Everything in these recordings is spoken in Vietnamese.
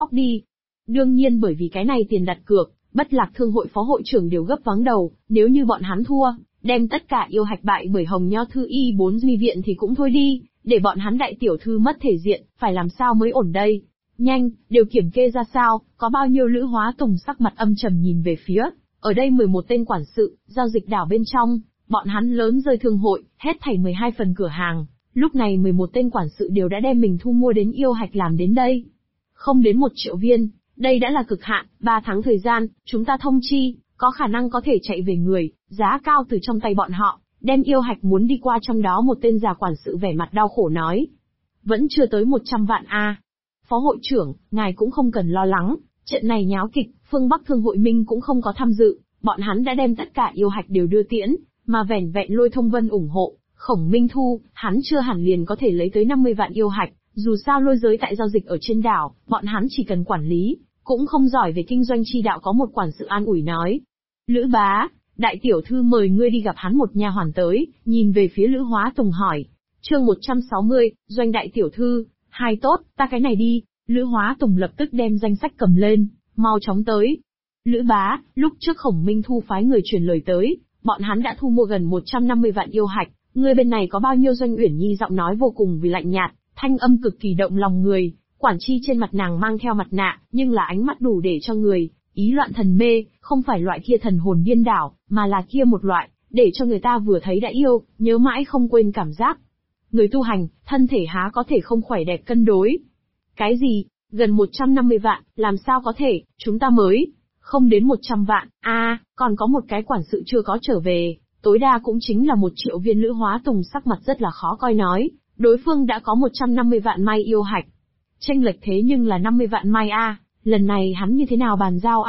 óc đi. Đương nhiên bởi vì cái này tiền đặt cược, Bất Lạc Thương hội phó hội trưởng đều gấp vắng đầu, nếu như bọn hắn thua, đem tất cả yêu hạch bại bởi Hồng Nho Thư Y 4 duy viện thì cũng thôi đi, để bọn hắn đại tiểu thư mất thể diện, phải làm sao mới ổn đây? Nhanh, đều kiểm kê ra sao, có bao nhiêu Lữ Hóa Tùng sắc mặt âm trầm nhìn về phía, ở đây 11 tên quản sự, giao dịch đảo bên trong, bọn hắn lớn rơi thương hội, hết thảy 12 phần cửa hàng, lúc này 11 tên quản sự đều đã đem mình thu mua đến yêu hạch làm đến đây. Không đến 1 triệu viên, đây đã là cực hạn, 3 tháng thời gian, chúng ta thông chi, có khả năng có thể chạy về người, giá cao từ trong tay bọn họ, đem yêu hạch muốn đi qua trong đó một tên già quản sự vẻ mặt đau khổ nói. Vẫn chưa tới 100 vạn a. Phó hội trưởng, ngài cũng không cần lo lắng, trận này nháo kịch, phương Bắc Thương hội Minh cũng không có tham dự, bọn hắn đã đem tất cả yêu hạch đều đưa tiễn, mà vẻn vẹn Lôi Thông Vân ủng hộ, Khổng Minh Thu, hắn chưa hẳn liền có thể lấy tới 50 vạn yêu hạch, dù sao lôi giới tại giao dịch ở trên đảo, bọn hắn chỉ cần quản lý, cũng không giỏi về kinh doanh chi đạo. Có một quản sự an ủi nói. Lữ bá, đại tiểu thư mời ngươi đi gặp hắn. Một nha hoàn tới, nhìn về phía Lữ Hóa Tùng hỏi. Chương 160, doanh đại tiểu thư, hai tốt, ta cái này đi. Lữ Hóa Tùng lập tức đem danh sách cầm lên, mau chóng tới. Lữ bá, lúc trước Khổng Minh Thu phái người truyền lời tới, bọn hắn đã thu mua gần 150 vạn yêu hạch, ngươi bên này có bao nhiêu? Doanh Uyển Nhi giọng nói vô cùng vì lạnh nhạt, thanh âm cực kỳ động lòng người. Quản chi trên mặt nàng mang theo mặt nạ, nhưng là ánh mắt đủ để cho người ý loạn thần mê, không phải loại kia thần hồn điên đảo, mà là kia một loại, để cho người ta vừa thấy đã yêu, nhớ mãi không quên cảm giác. Người tu hành, thân thể há có thể không khỏe đẹp cân đối. Cái gì? Gần 150 vạn, làm sao có thể, chúng ta mới không đến 100 vạn, còn có một cái quản sự chưa có trở về, tối đa cũng chính là 1 triệu viên. Lữ Hóa Tùng sắc mặt rất là khó coi nói, đối phương đã có 150 vạn mai yêu hạch. Chênh lệch thế nhưng là 50 vạn mai lần này hắn như thế nào bàn giao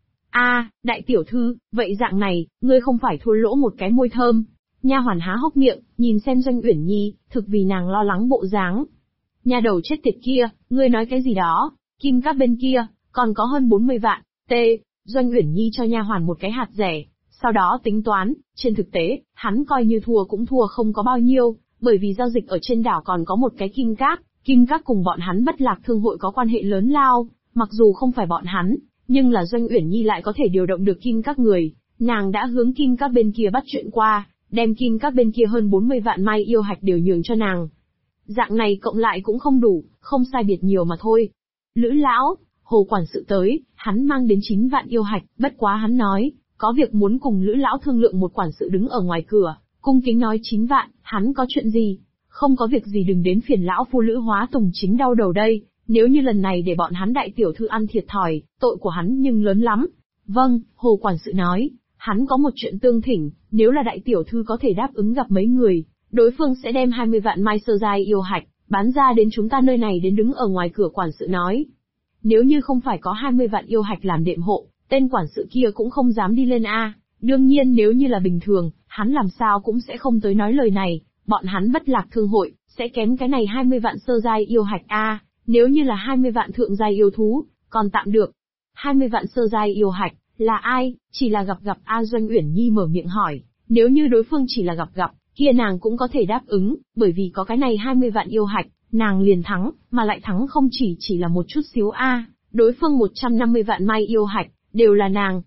đại tiểu thư, vậy dạng này, ngươi không phải thua lỗ một cái môi thơm. Nha hoàn há hốc miệng, nhìn xem Doanh Uyển Nhi, thực vì nàng lo lắng bộ dáng. Nhà đầu chết tiệt kia, ngươi nói cái gì đó, kim các bên kia, còn có hơn 40 vạn, Doanh Uyển Nhi cho nha hoàn một cái hạt rẻ, sau đó tính toán, trên thực tế, hắn coi như thua cũng thua không có bao nhiêu, bởi vì giao dịch ở trên đảo còn có một cái kim các cùng bọn hắn Bất Lạc Thương hội có quan hệ lớn lao, mặc dù không phải bọn hắn, nhưng là Doanh Uyển Nhi lại có thể điều động được kim các người, nàng đã hướng kim các bên kia bắt chuyện qua, đem kim các bên kia hơn 40 vạn mai yêu hạch đều nhường cho nàng. Dạng này cộng lại cũng không đủ, không sai biệt nhiều mà thôi. Lữ lão, Hồ quản sự tới, hắn mang đến 9 vạn yêu hạch, bất quá hắn nói, có việc muốn cùng Lữ lão thương lượng. Một quản sự đứng ở ngoài cửa, cung kính nói 9 vạn, hắn có chuyện gì? Không có việc gì đừng đến phiền lão phu. Lữ Hóa Tùng chính đau đầu đây, nếu như lần này để bọn hắn đại tiểu thư ăn thiệt thòi, tội của hắn nhưng lớn lắm. Vâng, Hồ quản sự nói, hắn có một chuyện tương thỉnh, nếu là đại tiểu thư có thể đáp ứng gặp mấy người, đối phương sẽ đem 20 vạn mai sơ giai yêu hạch, bán ra đến chúng ta nơi này. Đến đứng ở ngoài cửa quản sự nói. Nếu như không phải có 20 vạn yêu hạch làm đệm hộ, tên quản sự kia cũng không dám đi lên Đương nhiên nếu như là bình thường, hắn làm sao cũng sẽ không tới nói lời này, bọn hắn Bất Lạc Thương hội, sẽ kém cái này 20 vạn sơ giai yêu hạch nếu như là 20 vạn thượng giai yêu thú, còn tạm được. 20 vạn sơ giai yêu hạch, là ai? Chỉ là gặp Doanh Uyển Nhi mở miệng hỏi, nếu như đối phương chỉ là gặp, kia nàng cũng có thể đáp ứng, bởi vì có cái này 20 vạn yêu hạch, nàng liền thắng, mà lại thắng không chỉ là một chút xíu đối phương 150 vạn mai yêu hạch, đều là nàng.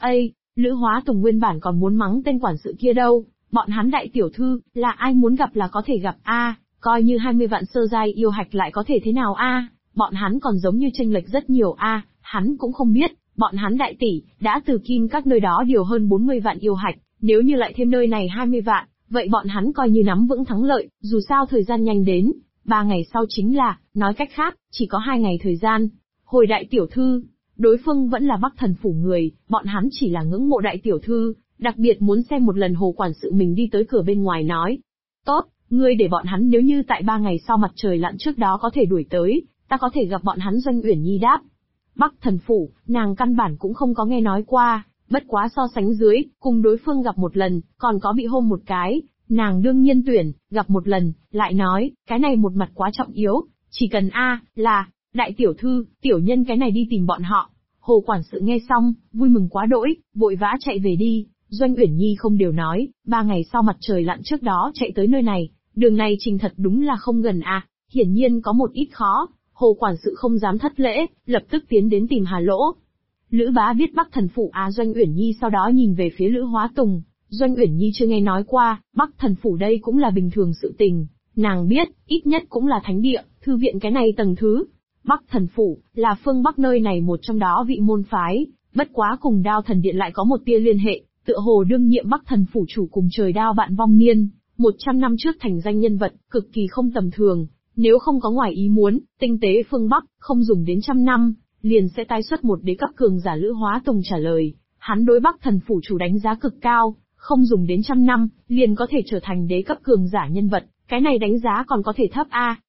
Lữ Hóa Tùng nguyên bản còn muốn mắng tên quản sự kia đâu, bọn hắn đại tiểu thư, là ai muốn gặp là có thể gặp coi như 20 vạn sơ giai yêu hạch lại có thể thế nào bọn hắn còn giống như chênh lệch rất nhiều hắn cũng không biết, bọn hắn đại tỷ, đã từ kim các nơi đó điều hơn 40 vạn yêu hạch, nếu như lại thêm nơi này 20 vạn, vậy bọn hắn coi như nắm vững thắng lợi, dù sao thời gian nhanh đến, 3 ngày sau chính là, nói cách khác, chỉ có 2 ngày thời gian. Hồi đại tiểu thư, đối phương vẫn là Bắc Thần phủ người, bọn hắn chỉ là ngưỡng mộ đại tiểu thư, đặc biệt muốn xem một lần. Hồ quản sự mình đi tới cửa bên ngoài nói. Tốt, ngươi để bọn hắn nếu như tại 3 ngày sau mặt trời lặn trước đó có thể đuổi tới, ta có thể gặp bọn hắn. Doanh Uyển Nhi đáp. Bắc Thần phủ, nàng căn bản cũng không có nghe nói qua, bất quá so sánh dưới, cùng đối phương gặp một lần, còn có bị hôn một cái, nàng đương nhiên tuyển, gặp một lần, lại nói, cái này một mặt quá trọng yếu, chỉ cần là, đại tiểu thư, tiểu nhân cái này đi tìm bọn họ. Hồ quản sự nghe xong, vui mừng quá đỗi, vội vã chạy về đi. Doanh Uyển Nhi không điều nói, 3 ngày sau mặt trời lặn trước đó chạy tới nơi này, đường này trình thật đúng là không gần hiển nhiên có một ít khó. Hồ quản sự không dám thất lễ, lập tức tiến đến tìm Hà Lỗ. Lữ Bá biết Bắc Thần Phủ Doanh Uyển Nhi, sau đó nhìn về phía Lữ Hóa Tùng. Doanh Uyển Nhi chưa nghe nói qua, Bắc Thần Phủ đây cũng là bình thường sự tình. Nàng biết, ít nhất cũng là thánh địa, thư viện cái này tầng thứ. Bắc Thần Phủ, là phương Bắc nơi này một trong đó vị môn phái, bất quá cùng Đao Thần Điện lại có một tia liên hệ, tựa hồ đương nhiệm Bắc Thần Phủ chủ cùng trời đao bạn vong niên, 100 năm trước thành danh nhân vật, cực kỳ không tầm thường. Nếu không có ngoài ý muốn, tinh tế phương Bắc, không dùng đến 100 năm, liền sẽ tái xuất một đế cấp cường giả. Lữ Hóa Tùng trả lời, hắn đối Bắc Thần Phủ chủ đánh giá cực cao, không dùng đến 100 năm, liền có thể trở thành đế cấp cường giả nhân vật, cái này đánh giá còn có thể thấp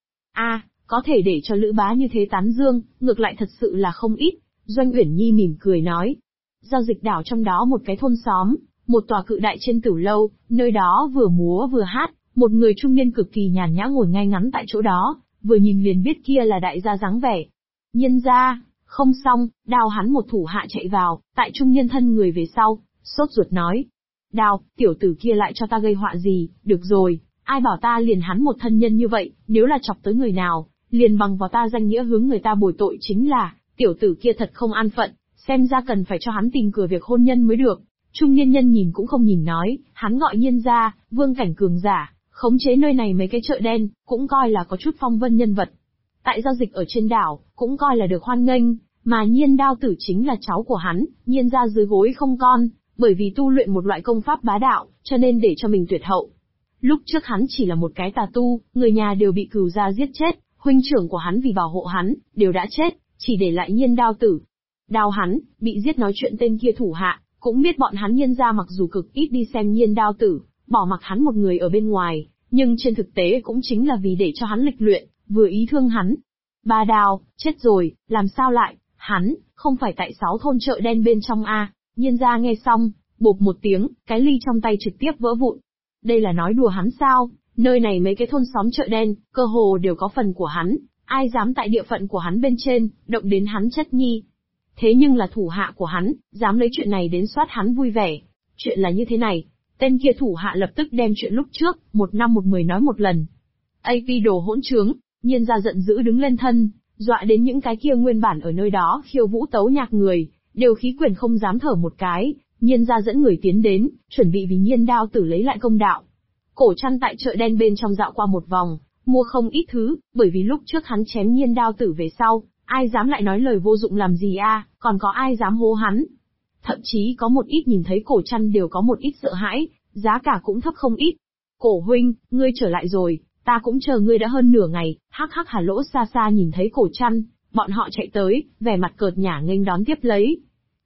có thể để cho Lữ Bá như thế tán dương, ngược lại thật sự là không ít. Doanh Uyển Nhi mỉm cười nói, giao dịch đảo trong đó một cái thôn xóm, một tòa cự đại trên tử lâu, nơi đó vừa múa vừa hát, một người trung niên cực kỳ nhàn nhã ngồi ngay ngắn tại chỗ đó, vừa nhìn liền biết kia là đại gia dáng vẻ. Nhiên gia, không xong, Đao hắn một thủ hạ chạy vào, tại trung niên thân người về sau, sốt ruột nói. Đao, tiểu tử kia lại cho ta gây họa gì, được rồi, ai bảo ta liền hắn một thân nhân như vậy, nếu là chọc tới người nào, liền bằng vào ta danh nghĩa hướng người ta bồi tội chính là, tiểu tử kia thật không an phận, xem ra cần phải cho hắn tìm cửa việc hôn nhân mới được. Trung niên nhân nhìn cũng không nhìn nói, hắn gọi Nhiên gia, vương cảnh cường giả, khống chế nơi này mấy cái chợ đen, cũng coi là có chút phong vân nhân vật. Tại giao dịch ở trên đảo, cũng coi là được hoan nghênh, mà Nhiên Đao tử chính là cháu của hắn, Nhiên gia dưới gối không con, bởi vì tu luyện một loại công pháp bá đạo, cho nên để cho mình tuyệt hậu. Lúc trước hắn chỉ là một cái tà tu, người nhà đều bị cừu gia giết chết, huynh trưởng của hắn vì bảo hộ hắn, đều đã chết, chỉ để lại Nhiên Đao tử. Đao hắn, bị giết nói chuyện tên kia thủ hạ, cũng biết bọn hắn Nhiên gia mặc dù cực ít đi xem Nhiên Đao tử, bỏ mặc hắn một người ở bên ngoài, nhưng trên thực tế cũng chính là vì để cho hắn lịch luyện, vừa ý thương hắn. Ba Đao, chết rồi, làm sao lại, hắn, không phải tại 6 thôn chợ đen bên trong a? Nhiên gia nghe xong, bộp một tiếng, cái ly trong tay trực tiếp vỡ vụn. Đây là nói đùa hắn sao, nơi này mấy cái thôn xóm chợ đen, cơ hồ đều có phần của hắn, ai dám tại địa phận của hắn bên trên, động đến hắn chất nhi. Thế nhưng là thủ hạ của hắn, dám lấy chuyện này đến soát hắn vui vẻ. Chuyện là như thế này, tên kia thủ hạ lập tức đem chuyện lúc trước, 1 năm 1 10 nói một lần. AP đồ hỗn trướng, Nhiên gia giận dữ đứng lên thân, dọa đến những cái kia nguyên bản ở nơi đó khiêu vũ tấu nhạc người, đều khí quyển không dám thở một cái. Nhiên gia dẫn người tiến đến, chuẩn bị vì Nhiên Đao tử lấy lại công đạo. Cổ Trăn tại chợ đen bên trong dạo qua một vòng, mua không ít thứ, bởi vì lúc trước hắn chém Nhiên Đao tử về sau, ai dám lại nói lời vô dụng làm gì còn có ai dám hô hắn. Thậm chí có một ít nhìn thấy Cổ Trăn đều có một ít sợ hãi, giá cả cũng thấp không ít. Cổ huynh, ngươi trở lại rồi, ta cũng chờ ngươi đã hơn nửa ngày. Hắc hắc. Hà Lỗ xa xa nhìn thấy Cổ Trăn, bọn họ chạy tới, vẻ mặt cợt nhả nghênh đón tiếp lấy.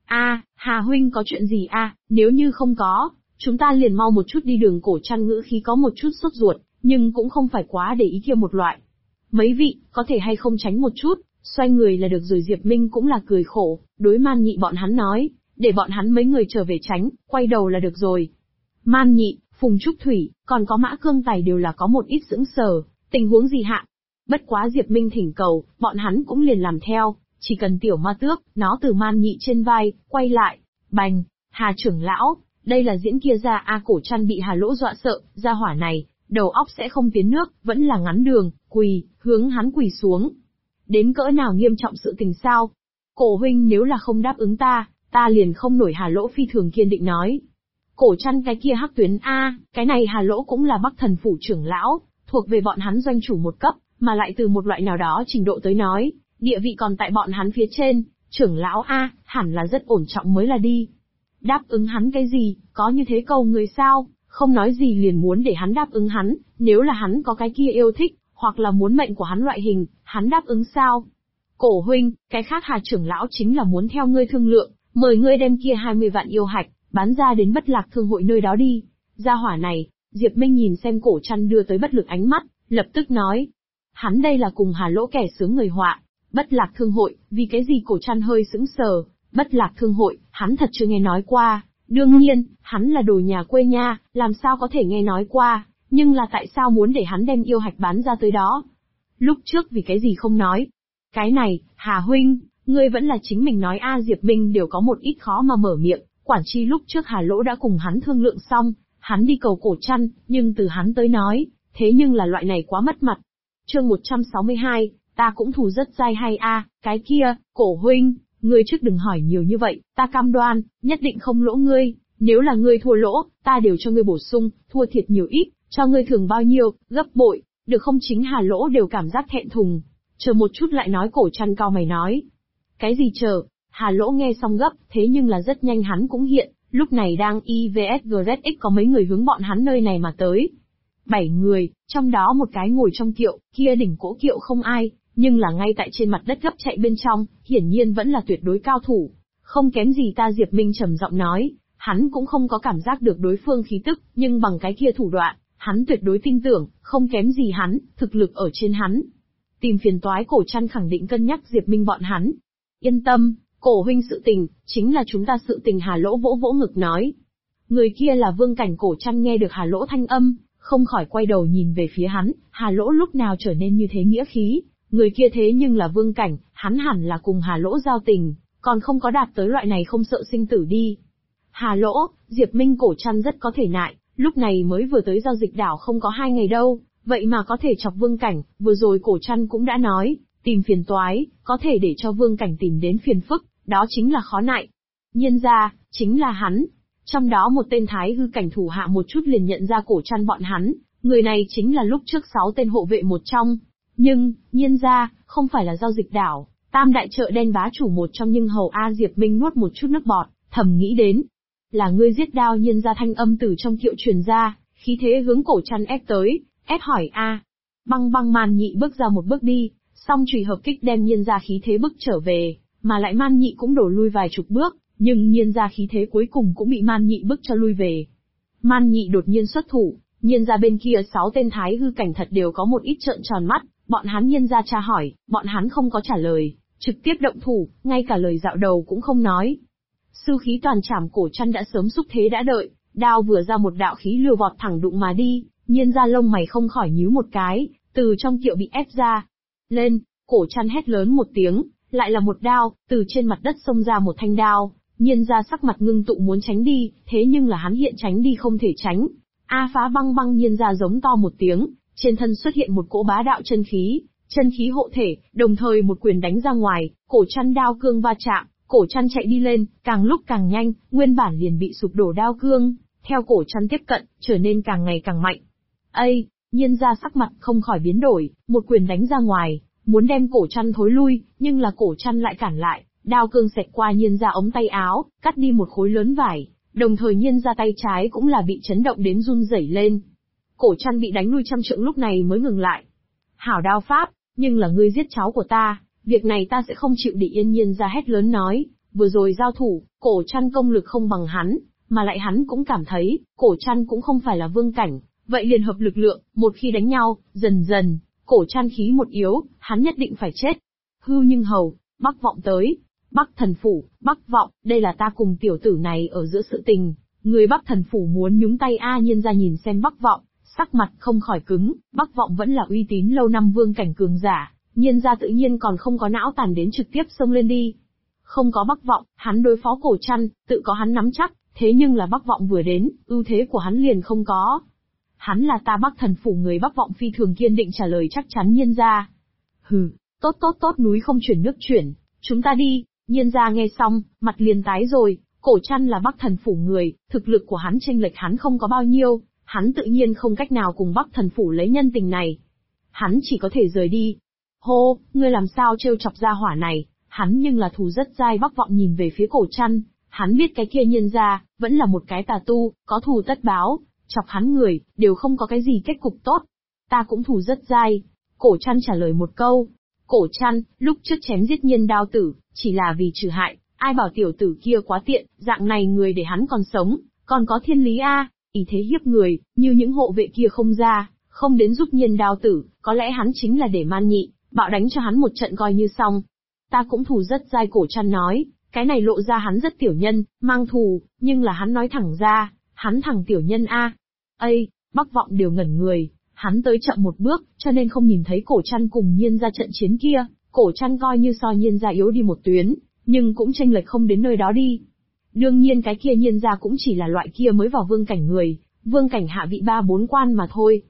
Hà huynh có chuyện gì nếu như không có, chúng ta liền mau một chút đi đường. Cổ Trăn ngữ khí có một chút sốt ruột, nhưng cũng không phải quá để ý kia một loại. Mấy vị, có thể hay không tránh một chút, xoay người là được rồi. Diệp Minh cũng là cười khổ, đối Man Nhị bọn hắn nói, để bọn hắn mấy người trở về tránh, quay đầu là được rồi. Man Nhị, Phùng Trúc Thủy, còn có Mã Cương Tài đều là có một ít sững sờ, tình huống gì hạ? Bất quá Diệp Minh thỉnh cầu, bọn hắn cũng liền làm theo, chỉ cần tiểu ma tước, nó từ Man Nhị trên vai, quay lại, bành, Hà trưởng lão, đây là diễn kia ra. Cổ Trăn bị Hà Lỗ dọa sợ, ra hỏa này, đầu óc sẽ không tiến nước, vẫn là ngắn đường, quỳ, hướng hắn quỳ xuống. Đến cỡ nào nghiêm trọng sự tình sao? Cổ huynh nếu là không đáp ứng ta liền không nổi. Hà Lỗ phi thường kiên định nói. Cổ Trăn cái kia hắc tuyến cái này Hà Lỗ cũng là Bắc Thần Phủ trưởng lão, thuộc về bọn hắn doanh chủ một cấp, mà lại từ một loại nào đó trình độ tới nói, địa vị còn tại bọn hắn phía trên, trưởng lão hẳn là rất ổn trọng mới là đi. Đáp ứng hắn cái gì, có như thế cầu người sao, không nói gì liền muốn để hắn đáp ứng hắn, nếu là hắn có cái kia yêu thích, hoặc là muốn mệnh của hắn loại hình, hắn đáp ứng sao? Cổ huynh, cái khác Hà trưởng lão chính là muốn theo ngươi thương lượng, mời ngươi đem kia 20 vạn yêu hạch, bán ra đến Bất Lạc Thương hội nơi đó đi. Gia hỏa này, Diệp Minh nhìn xem Cổ Trăn đưa tới bất lực ánh mắt, lập tức nói. Hắn đây là cùng Hà Lỗ kẻ sướng người họa, Bất Lạc Thương hội, vì cái gì? Cổ Trăn hơi sững sờ, Bất Lạc Thương hội, hắn thật chưa nghe nói qua, đương nhiên, hắn là đồ nhà quê nha, làm sao có thể nghe nói qua, nhưng là tại sao muốn để hắn đem yêu hạch bán ra tới đó? Lúc trước vì cái gì không nói? Cái này, Hà huynh, ngươi vẫn là chính mình nói Diệp Minh đều có một ít khó mà mở miệng, quản chi lúc trước Hà Lỗ đã cùng hắn thương lượng xong, hắn đi cầu Cổ Trăn, nhưng từ hắn tới nói, thế nhưng là loại này quá mất mặt. Chương 162, ta cũng thù rất dai hay a, cái kia, Cổ huynh, ngươi trước đừng hỏi nhiều như vậy, ta cam đoan, nhất định không lỗ ngươi, nếu là ngươi thua lỗ, ta đều cho ngươi bổ sung, thua thiệt nhiều ít, cho ngươi thưởng bao nhiêu, gấp bội, được không? Chính Hà Lỗ đều cảm giác thẹn thùng. Chờ một chút lại nói, Cổ Trăn cau mày nói. Cái gì chờ? Hà Lỗ nghe xong gấp, thế nhưng là rất nhanh hắn cũng hiện, lúc này đang IVSGRX có mấy người hướng bọn hắn nơi này mà tới. 7 người, trong đó một cái ngồi trong kiệu, kia đỉnh cỗ kiệu không ai, nhưng là ngay tại trên mặt đất gấp chạy bên trong, hiển nhiên vẫn là tuyệt đối cao thủ. Không kém gì ta. Diệp Minh trầm giọng nói, hắn cũng không có cảm giác được đối phương khí tức, nhưng bằng cái kia thủ đoạn, hắn tuyệt đối tin tưởng, không kém gì hắn, thực lực ở trên hắn. Tìm phiền toái. Cổ Trăn khẳng định cân nhắc Diệp Minh bọn hắn. Yên tâm, Cổ huynh, sự tình, chính là chúng ta sự tình. Hà Lỗ vỗ vỗ ngực nói. Người kia là Vương Cảnh. Cổ Trăn nghe được Hà Lỗ thanh âm, không khỏi quay đầu nhìn về phía hắn. Hà Lỗ lúc nào trở nên như thế nghĩa khí, người kia thế nhưng là Vương Cảnh, hắn hẳn là cùng Hà Lỗ giao tình, còn không có đạt tới loại này không sợ sinh tử đi. Hà Lỗ, Diệp Minh. Cổ Trăn rất có thể nại, lúc này mới vừa tới giao dịch đảo không có 2 ngày đâu, vậy mà có thể chọc Vương Cảnh. Vừa rồi Cổ Trăn cũng đã nói, tìm phiền toái, có thể để cho Vương Cảnh tìm đến phiền phức, đó chính là khó nại. Nhiên ra, chính là hắn. Trong đó một tên Thái hư cảnh thủ hạ một chút liền nhận ra Cổ Trăn bọn hắn, người này chính là lúc trước 6 tên hộ vệ một trong. Nhưng, Nhiên ra, không phải là giao dịch đảo, tam đại chợ đen bá chủ một trong. Nhưng hầu A. Diệp Minh nuốt một chút nước bọt, thầm nghĩ đến. Là ngươi giết Đao Nhiên ra. Thanh âm từ trong kiệu truyền ra, khí thế hướng Cổ Trăn ép tới, ép hỏi a. Băng băng. Man Nhị bước ra một bước đi, song chùy hợp kích đem Nhiên ra khí thế bức trở về, mà lại Man Nhị cũng đổ lui vài chục bước, nhưng Nhiên ra khí thế cuối cùng cũng bị Man Nhị bức cho lui về. Man Nhị đột nhiên xuất thủ, Nhiên ra bên kia 6 tên Thái hư cảnh thật đều có một ít trợn tròn mắt, bọn hắn Nhiên ra tra hỏi, bọn hắn không có trả lời, trực tiếp động thủ, ngay cả lời dạo đầu cũng không nói. Sư khí toàn trảm. Cổ Trăn đã sớm xúc thế đã đợi, đao vừa ra một đạo khí lừa vọt thẳng đụng mà đi, Nhiên ra lông mày không khỏi nhíu một cái, từ trong kiệu bị ép ra. Lên, Cổ Trăn hét lớn một tiếng, lại là một đao, từ trên mặt đất xông ra một thanh đao, Nhiên ra sắc mặt ngưng tụ muốn tránh đi, thế nhưng là hắn hiện tránh đi không thể tránh. A phá băng băng. Nhiên ra giống to một tiếng, trên thân xuất hiện một cỗ bá đạo chân khí hộ thể, đồng thời một quyền đánh ra ngoài, Cổ Trăn đao cương va chạm. Cổ Trăn chạy đi lên, càng lúc càng nhanh, nguyên bản liền bị sụp đổ đao cương, theo Cổ Trăn tiếp cận, trở nên càng ngày càng mạnh. Ây, Nhiên ra sắc mặt không khỏi biến đổi, một quyền đánh ra ngoài, muốn đem Cổ Trăn thối lui, nhưng là Cổ Trăn lại cản lại, đao cương xẹt qua Nhiên ra ống tay áo, cắt đi một khối lớn vải, đồng thời Nhiên ra tay trái cũng là bị chấn động đến run rẩy lên. Cổ Trăn bị đánh lui 100 trượng lúc này mới ngừng lại. Hảo đao pháp, nhưng là ngươi giết cháu của ta. Việc này ta sẽ không chịu để yên. Nhiên ra hét lớn nói, vừa rồi giao thủ, Cổ Trăn công lực không bằng hắn, mà lại hắn cũng cảm thấy, Cổ Trăn cũng không phải là Vương Cảnh, vậy liền hợp lực lượng, một khi đánh nhau, dần dần, Cổ Trăn khí một yếu, hắn nhất định phải chết. Hư nhưng hầu, Bắc Vọng tới, Bắc Thần Phủ, Bắc Vọng, đây là ta cùng tiểu tử này ở giữa sự tình, người Bắc Thần Phủ muốn nhúng tay a. Nhiên ra nhìn xem Bắc Vọng, sắc mặt không khỏi cứng, Bắc Vọng vẫn là uy tín lâu năm Vương Cảnh cường giả. Nhiên ra tự nhiên còn không có não tàn đến trực tiếp xông lên đi. Không có Bắc Vọng, hắn đối phó Cổ Trăn, tự có hắn nắm chắc, thế nhưng là Bắc Vọng vừa đến, ưu thế của hắn liền không có. Hắn là ta Bắc Thần Phủ. Người Bắc Vọng phi thường kiên định trả lời chắc chắn Nhiên ra. Hừ, tốt, núi không chuyển nước chuyển, chúng ta đi. Nhiên ra nghe xong, mặt liền tái rồi, Cổ Trăn là Bắc Thần Phủ người, thực lực của hắn chênh lệch hắn không có bao nhiêu, hắn tự nhiên không cách nào cùng Bắc Thần Phủ lấy nhân tình này. Hắn chỉ có thể rời đi. Hô, ngươi làm sao trêu chọc ra hỏa này, hắn nhưng là thù rất dai. Bắc Vọng nhìn về phía Cổ Trăn, hắn biết cái kia Nhiên ra, vẫn là một cái tà tu, có thù tất báo, chọc hắn người, đều không có cái gì kết cục tốt. Ta cũng thù rất dai. Cổ Trăn trả lời một câu. Cổ Trăn, lúc trước chém giết Nhiên Đao tử, chỉ là vì trừ hại, ai bảo tiểu tử kia quá tiện, dạng này người để hắn còn sống, còn có thiên lý a, ý thế hiếp người, như những hộ vệ kia không ra, không đến giúp Nhiên Đao tử, có lẽ hắn chính là để Man Nhị bạo đánh cho hắn một trận coi như xong. Ta cũng thù rất dai. Cổ Trăn nói, cái này lộ ra hắn rất tiểu nhân, mang thù, nhưng là hắn nói thẳng ra, hắn thẳng tiểu nhân a. Ây, Bắc Vọng đều ngẩn người, hắn tới chậm một bước, cho nên không nhìn thấy Cổ Trăn cùng Nhiên ra trận chiến kia. Cổ Trăn coi như so Nhiên ra yếu đi một tuyến, nhưng cũng chênh lệch không đến nơi đó đi. Đương nhiên cái kia Nhiên ra cũng chỉ là loại kia mới vào Vương Cảnh người, Vương Cảnh hạ vị 3-4 quan mà thôi.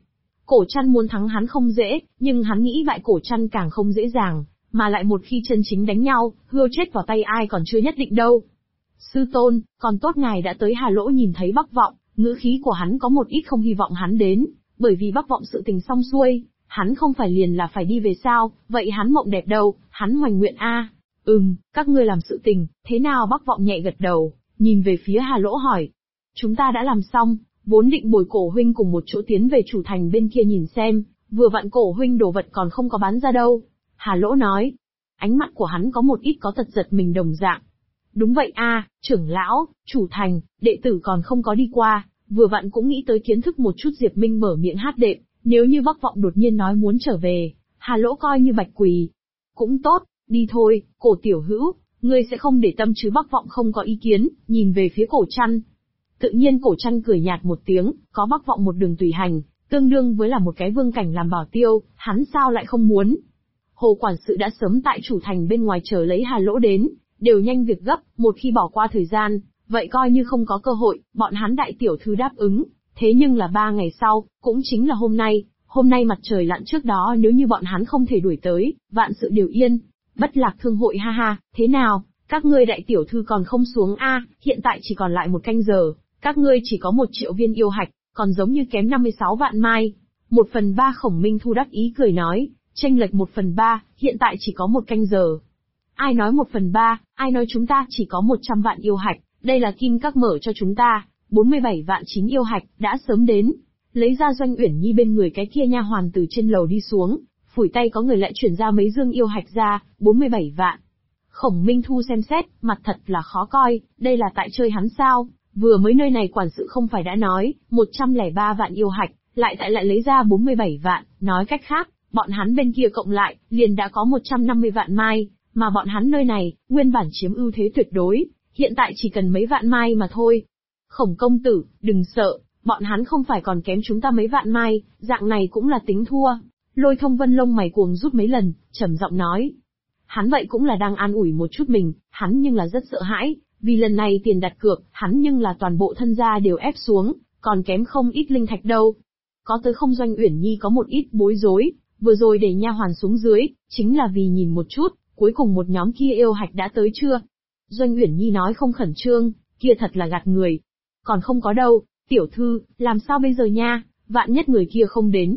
Cổ Trăn muốn thắng hắn không dễ, nhưng hắn nghĩ bại Cổ Trăn càng không dễ dàng, mà lại một khi chân chính đánh nhau, hươu chết vào tay ai còn chưa nhất định đâu. Sư tôn, còn tốt ngài đã tới Hà Lỗ nhìn thấy Bắc Vọng, ngữ khí của hắn có một ít không hy vọng hắn đến, bởi vì Bắc Vọng sự tình xong xuôi, hắn không phải liền là phải đi về sao, vậy hắn mộng đẹp đâu, hắn hoành nguyện a. Các ngươi làm sự tình, thế nào? Bắc Vọng nhẹ gật đầu, nhìn về phía Hà Lỗ hỏi. Chúng ta đã làm xong, vốn định bồi Cổ huynh cùng một chỗ tiến về chủ thành bên kia nhìn xem, vừa vặn Cổ huynh đồ vật còn không có bán ra đâu. Hà Lỗ nói. Ánh mắt của hắn có một ít có tật giật mình đồng dạng. Đúng vậy a, trưởng lão, chủ thành, đệ tử còn không có đi qua, vừa vặn cũng nghĩ tới kiến thức một chút. Diệp Minh mở miệng hát đệm, nếu như Bắc Vọng đột nhiên nói muốn trở về, Hà Lỗ coi như bạch quỳ. Cũng tốt, đi thôi, Cổ tiểu hữu, ngươi sẽ không để tâm chứ? Bắc Vọng không có ý kiến, nhìn về phía Cổ Trăn. Tự nhiên Cổ Trăn cười nhạt một tiếng, có Bắc Vọng một đường tùy hành, tương đương với là một cái vương cảnh làm bảo tiêu, hắn sao lại không muốn. Hồ quản sự đã sớm tại chủ thành bên ngoài chờ lấy Hà Lỗ đến, đều nhanh việc gấp, một khi bỏ qua thời gian, vậy coi như không có cơ hội, bọn hắn đại tiểu thư đáp ứng. Thế nhưng là 3 ngày sau, cũng chính là hôm nay mặt trời lặn trước đó, nếu như bọn hắn không thể đuổi tới, vạn sự đều yên. Bất Lạc Thương hội ha ha, thế nào, các ngươi đại tiểu thư còn không xuống a? Hiện tại chỉ còn lại 1 canh giờ, các ngươi chỉ có 1 triệu viên yêu hạch, còn giống như kém 56 vạn mai. 1/3 Khổng Minh Thu đắc ý cười nói, chênh lệch 1/3, hiện tại chỉ có 1 canh giờ. Ai nói 1/3, ai nói chúng ta chỉ có 100 vạn yêu hạch, đây là kim các mở cho chúng ta, 47 vạn chính yêu hạch, đã sớm đến. Lấy ra Doanh Uyển Nhi bên người cái kia nha hoàn từ trên lầu đi xuống, phủi tay có người lại chuyển ra mấy dương yêu hạch ra, 47 vạn. Khổng Minh Thu xem xét, mặt thật là khó coi, đây là tại chơi hắn sao? Vừa mới nơi này quản sự không phải đã nói, 103 vạn yêu hạch, lại lấy ra 47 vạn, nói cách khác, bọn hắn bên kia cộng lại, liền đã có 150 vạn mai, mà bọn hắn nơi này, nguyên bản chiếm ưu thế tuyệt đối, hiện tại chỉ cần mấy vạn mai mà thôi. Khổng công tử, đừng sợ, bọn hắn không phải còn kém chúng ta mấy vạn mai, dạng này cũng là tính thua. Lôi Thông Vân lông mày cuồng rút mấy lần, trầm giọng nói. Hắn vậy cũng là đang an ủi một chút mình, hắn nhưng là rất sợ hãi, vì lần này tiền đặt cược, hắn nhưng là toàn bộ thân gia đều ép xuống, còn kém không ít linh thạch đâu. Có tới không? Doanh Uyển Nhi có một ít bối rối, vừa rồi để nha hoàn xuống dưới, chính là vì nhìn một chút, cuối cùng một nhóm kia yêu hạch đã tới chưa? Doanh Uyển Nhi nói không khẩn trương, kia thật là gạt người. Còn không có đâu, tiểu thư, làm sao bây giờ nha, vạn nhất người kia không đến,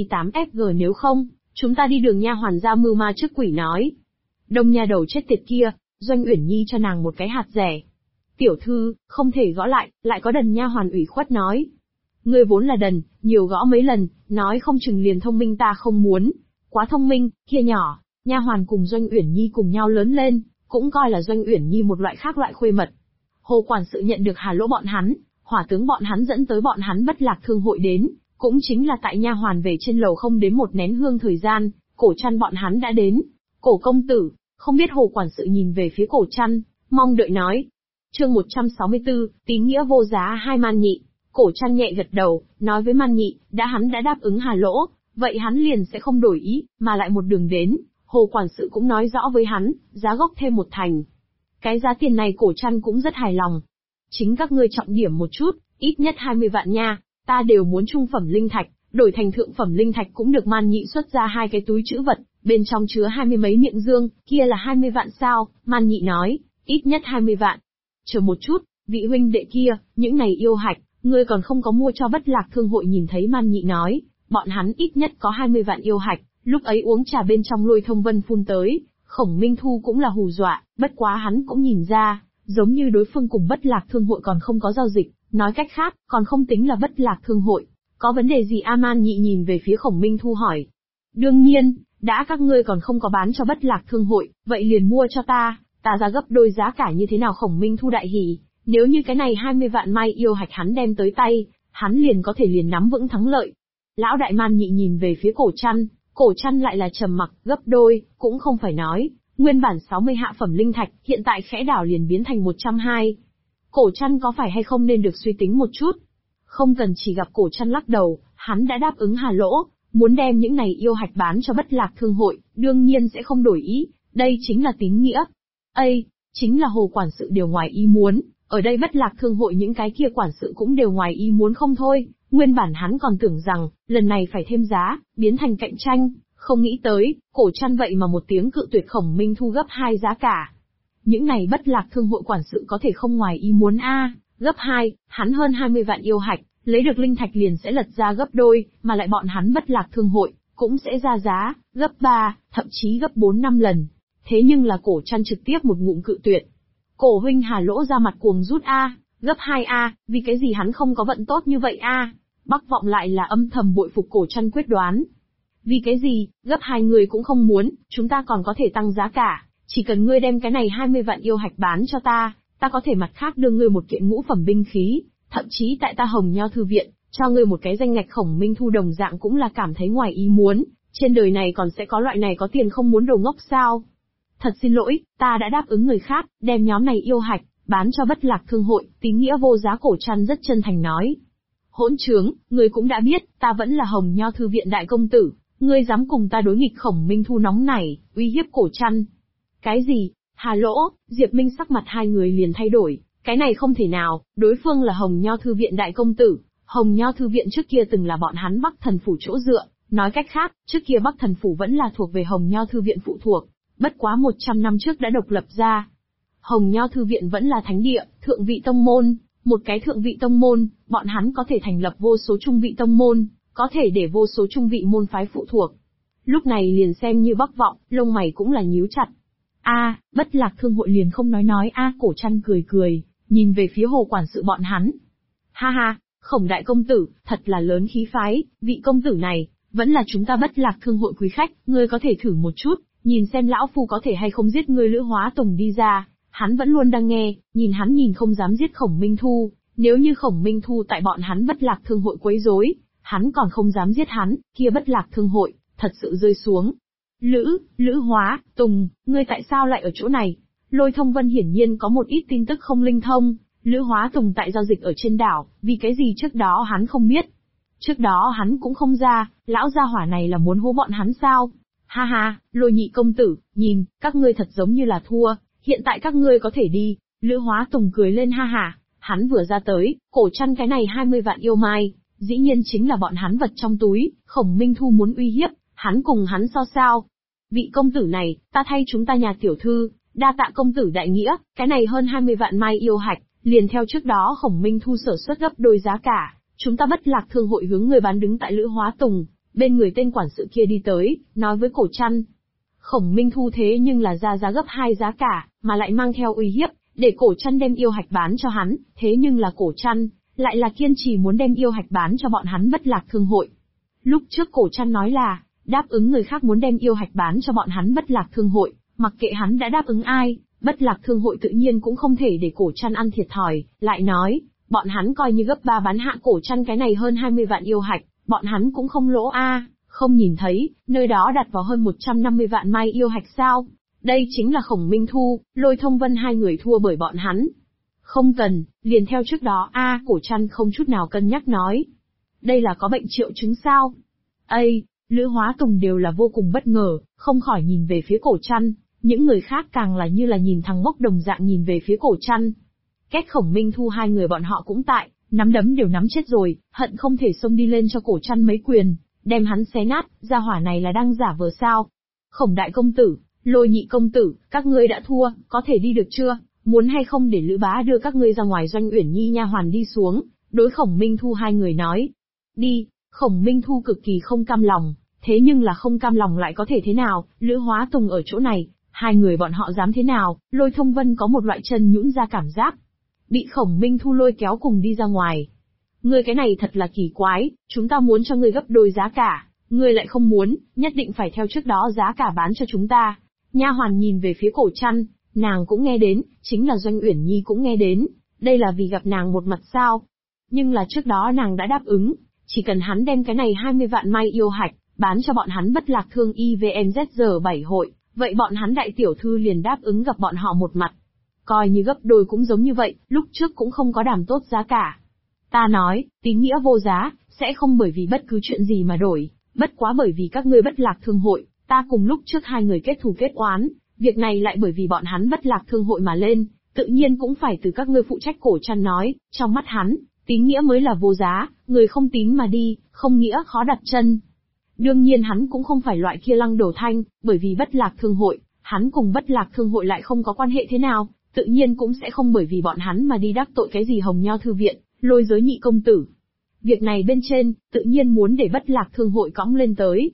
EV8FG nếu không, chúng ta đi đường. Nha hoàn ra mưu ma trước quỷ nói. Đông nha đầu chết tiệt kia, Doanh Uyển Nhi cho nàng một cái hạt rẻ. Tiểu thư, không thể gõ lại có đần. Nha hoàn ủy khuất nói. Ngươi vốn là đần, nhiều gõ mấy lần, nói không chừng liền thông minh. Ta không muốn. Quá thông minh, kia nhỏ. Nha hoàn cùng Doanh Uyển Nhi cùng nhau lớn lên, cũng coi là Doanh Uyển Nhi một loại khác loại khuê mật. Hồ quản sự nhận được Hà Lỗ bọn hắn, hỏa tướng bọn hắn dẫn tới bọn hắn Bất Lạc Thương hội đến, cũng chính là tại nha hoàn về trên lầu không đến 1 nén hương thời gian, Cổ Trăn bọn hắn đã đến. Cổ công tử, không biết Hồ quản sự nhìn về phía Cổ Trăn, mong đợi nói. Chương 164, tín nghĩa vô giá hai. Man Nhị. Cổ Trăn nhẹ gật đầu, nói với Man Nhị, hắn đã đáp ứng Hà Lỗ, vậy hắn liền sẽ không đổi ý, mà lại một đường đến. Hồ quản sự cũng nói rõ với hắn, giá gốc thêm 1 thành. Cái giá tiền này Cổ Trăn cũng rất hài lòng. Chính các ngươi trọng điểm một chút, ít nhất 20 vạn nha, ta đều muốn trung phẩm linh thạch, đổi thành thượng phẩm linh thạch cũng được. Man Nhị xuất ra 2 cái túi trữ vật, bên trong chứa 20 mấy miệng dương, kia là 20 vạn sao? Man Nhị nói, ít nhất 20 vạn. Chờ một chút, vị huynh đệ kia, những này yêu hạch, ngươi còn không có mua cho Bất Lạc Thương hội. Nhìn thấy Man Nhị nói, bọn hắn ít nhất có 20 vạn yêu hạch, lúc ấy uống trà bên trong Lôi Thông Vân phun tới, Khổng Minh Thu cũng là hù dọa, bất quá hắn cũng nhìn ra, giống như đối phương cùng Bất Lạc Thương hội còn không có giao dịch, nói cách khác, còn không tính là Bất Lạc Thương hội. Có vấn đề gì? Man Nhị nhìn về phía Khổng Minh Thu hỏi. Đương nhiên, đã các ngươi còn không có bán cho Bất Lạc Thương hội, vậy liền mua cho ta ra gấp đôi giá cả như thế nào? Khổng Minh Thu đại hỉ, nếu như cái này 20 vạn mai yêu hạch hắn đem tới tay, hắn liền có thể liền nắm vững thắng lợi. Lão đại. Man Nhị nhìn về phía Cổ Trăn lại là trầm mặc. Gấp đôi, cũng không phải nói, nguyên bản 60 hạ phẩm linh thạch, hiện tại khẽ đảo liền biến thành 120. Cổ Trăn có phải hay không nên được suy tính một chút? Không cần. Chỉ gặp Cổ Trăn lắc đầu, hắn đã đáp ứng Hà Lỗ, muốn đem những này yêu hạch bán cho Bất Lạc Thương hội, đương nhiên sẽ không đổi ý, đây chính là tín nghĩa. Chính là Hồ quản sự điều ngoài ý muốn, ở đây Bất Lạc Thương hội những cái kia quản sự cũng đều ngoài ý muốn không thôi, Nguyên bản hắn còn tưởng rằng, lần này phải thêm giá, biến thành cạnh tranh, không nghĩ tới, Cổ Trăn vậy mà một tiếng cự tuyệt Khổng Minh Thu gấp 2 giá cả. Những này Bất Lạc Thương hội quản sự có thể không ngoài ý muốn gấp 2, hắn hơn 20 vạn yêu hạch, lấy được linh thạch liền sẽ lật ra gấp đôi, mà lại bọn hắn Bất Lạc Thương hội, cũng sẽ ra giá, gấp 3, thậm chí gấp 4-5 lần. Thế nhưng là Cổ Trăn trực tiếp một ngụm cự tuyệt. Cổ huynh Hà Lỗ ra mặt cuồng rút gấp 2 vì cái gì hắn không có vận tốt như vậy Bắc Vọng lại là âm thầm bội phục Cổ Trăn quyết đoán. Vì cái gì, gấp 2 người cũng không muốn, chúng ta còn có thể tăng giá cả, chỉ cần ngươi đem cái này 20 vạn yêu hạch bán cho ta có thể mặt khác đưa ngươi một kiện ngũ phẩm binh khí, thậm chí tại ta Hồng Nho thư viện, cho ngươi một cái danh ngạch Khổng Minh Thu đồng dạng cũng là cảm thấy ngoài ý muốn, trên đời này còn sẽ có loại này có tiền không muốn đồ ngốc sao? Thật xin lỗi, ta đã đáp ứng người khác, đem nhóm này yêu hạch, bán cho Bất Lạc Thương hội, tín nghĩa vô giá. Cổ Trăn rất chân thành nói. Hỗn trướng, ngươi cũng đã biết, ta vẫn là Hồng Nho thư viện đại công tử, ngươi dám cùng ta đối nghịch. Khổng Minh Thu nóng nảy, uy hiếp Cổ Trăn. Cái gì? Hà Lỗ, Diệp Minh sắc mặt hai người liền thay đổi, cái này không thể nào, đối phương là Hồng Nho thư viện đại công tử, Hồng Nho thư viện trước kia từng là bọn hắn Bắc Thần phủ chỗ dựa, nói cách khác, trước kia Bắc Thần phủ vẫn là thuộc về Hồng Nho thư viện phụ thuộc, bất quá 100 năm trước đã độc lập ra. Hồng Nho thư viện vẫn là thánh địa, thượng vị tông môn, một cái thượng vị tông môn, bọn hắn có thể thành lập vô số trung vị tông môn, có thể để vô số trung vị môn phái phụ thuộc. Lúc này liền xem như Bắc Vọng, lông mày cũng là nhíu chặt. Bất Lạc Thương hội liền không nói Cổ Trăn cười cười, nhìn về phía Hồ quản sự bọn hắn. Ha ha, Khổng đại công tử, thật là lớn khí phái, vị công tử này, vẫn là chúng ta Bất Lạc Thương hội quý khách, ngươi có thể thử một chút, nhìn xem lão phu có thể hay không giết ngươi. Lữ Hóa Tùng đi ra, hắn vẫn luôn đang nghe, nhìn hắn nhìn không dám giết Khổng Minh Thu, nếu như Khổng Minh Thu tại bọn hắn Bất Lạc Thương hội quấy rối, hắn còn không dám giết hắn, kia Bất Lạc Thương hội, thật sự rơi xuống. Lữ Hóa Tùng, ngươi tại sao lại ở chỗ này? Lôi Thông Vân hiển nhiên có một ít tin tức không linh thông, Lữ Hóa Tùng tại giao dịch ở trên đảo, vì cái gì trước đó hắn không biết. Trước đó hắn cũng không ra, lão gia hỏa này là muốn hố bọn hắn sao? Ha ha, Lôi nhị công tử, nhìn, các ngươi thật giống như là thua, hiện tại các ngươi có thể đi. Lữ Hóa Tùng cười lên ha ha, hắn vừa ra tới, Cổ Trăn cái này 20 vạn yêu mai, dĩ nhiên chính là bọn hắn vật trong túi, Khổng Minh Thu muốn uy hiếp, hắn cùng hắn so sao? Vị công tử này, ta thay chúng ta nhà tiểu thư, đa tạ công tử đại nghĩa, cái này hơn 20 vạn mai yêu hạch, liền theo trước đó Khổng Minh Thu sở suất gấp đôi giá cả, chúng ta Bất Lạc Thương hội hướng người bán đứng tại Lữ Hóa Tùng, bên người tên quản sự kia đi tới, nói với Cổ Trăn. Khổng Minh Thu thế nhưng là ra giá gấp 2 giá cả, mà lại mang theo uy hiếp, để Cổ Trăn đem yêu hạch bán cho hắn, thế nhưng là Cổ Trăn, lại là kiên trì muốn đem yêu hạch bán cho bọn hắn Bất Lạc Thương hội. Lúc trước Cổ Trăn nói là, đáp ứng người khác muốn đem yêu hạch bán cho bọn hắn Bất Lạc Thương hội, mặc kệ hắn đã đáp ứng ai, Bất Lạc Thương hội tự nhiên cũng không thể để Cổ Trăn ăn thiệt thòi, lại nói, bọn hắn coi như gấp 3 bán hạ Cổ Trăn cái này hơn 20 vạn yêu hạch, bọn hắn cũng không lỗ không nhìn thấy, nơi đó đặt vào hơn 150 vạn mai yêu hạch sao? Đây chính là Khổng Minh Thu, Lôi Thông Vân hai người thua bởi bọn hắn. Không cần, liền theo trước đó Cổ Trăn không chút nào cân nhắc nói. Đây là có bệnh triệu chứng sao? Lữ Hóa Tùng đều là vô cùng bất ngờ, không khỏi nhìn về phía Cổ Trăn, những người khác càng là như là nhìn thằng ngốc đồng dạng nhìn về phía Cổ Trăn. Cách Khổng Minh Thu hai người bọn họ cũng tại, nắm đấm đều nắm chết rồi, hận không thể xông đi lên cho Cổ Trăn mấy quyền, đem hắn xé nát. Gia hỏa này là đang giả vờ sao? Khổng đại công tử, Lôi nhị công tử, các ngươi đã thua, có thể đi được chưa? Muốn hay không để Lữ bá đưa các ngươi ra ngoài doanh Uyển Nhi nha hoàn đi xuống? Đối Khổng Minh Thu hai người nói. Đi. Khổng Minh Thu cực kỳ không cam lòng, thế nhưng là không cam lòng lại có thể thế nào? Lữ Hóa Tùng ở chỗ này, hai người bọn họ dám thế nào? Lôi Thông Vân có một loại chân nhũn ra cảm giác, bị Khổng Minh Thu lôi kéo cùng đi ra ngoài. Ngươi cái này thật là kỳ quái, chúng ta muốn cho ngươi gấp đôi giá cả, ngươi lại không muốn, nhất định phải theo trước đó giá cả bán cho chúng ta. Nha hoàn nhìn về phía Cổ Trăn, nàng cũng nghe đến, chính là Doanh Uyển Nhi cũng nghe đến, đây là vì gặp nàng một mặt sao? Nhưng là trước đó nàng đã đáp ứng, chỉ cần hắn đem cái này 20 vạn mai yêu hạch, bán cho bọn hắn Bất Lạc Thương IVMZG7 hội, vậy bọn hắn đại tiểu thư liền đáp ứng gặp bọn họ một mặt. Coi như gấp đôi cũng giống như vậy, lúc trước cũng không có đàm tốt giá cả. Ta nói, tín nghĩa vô giá, sẽ không bởi vì bất cứ chuyện gì mà đổi, bất quá bởi vì các ngươi Bất Lạc Thương hội, ta cùng lúc trước hai người kết thù kết oán, việc này lại bởi vì bọn hắn Bất Lạc Thương hội mà lên, tự nhiên cũng phải từ các ngươi phụ trách. Cổ Trăn nói, trong mắt hắn, Tín nghĩa mới là vô giá, người không tín mà đi, không nghĩa khó đặt chân. Đương nhiên hắn cũng không phải loại kia Lăng Đầu Thanh, bởi vì Bất Lạc Thương hội, hắn cùng Bất Lạc Thương hội lại không có quan hệ thế nào, tự nhiên cũng sẽ không bởi vì bọn hắn mà đi đắc tội cái gì Hồng Nho thư viện, lôi giới nhị công tử. Việc này bên trên, tự nhiên muốn để Bất Lạc Thương hội cõng lên tới.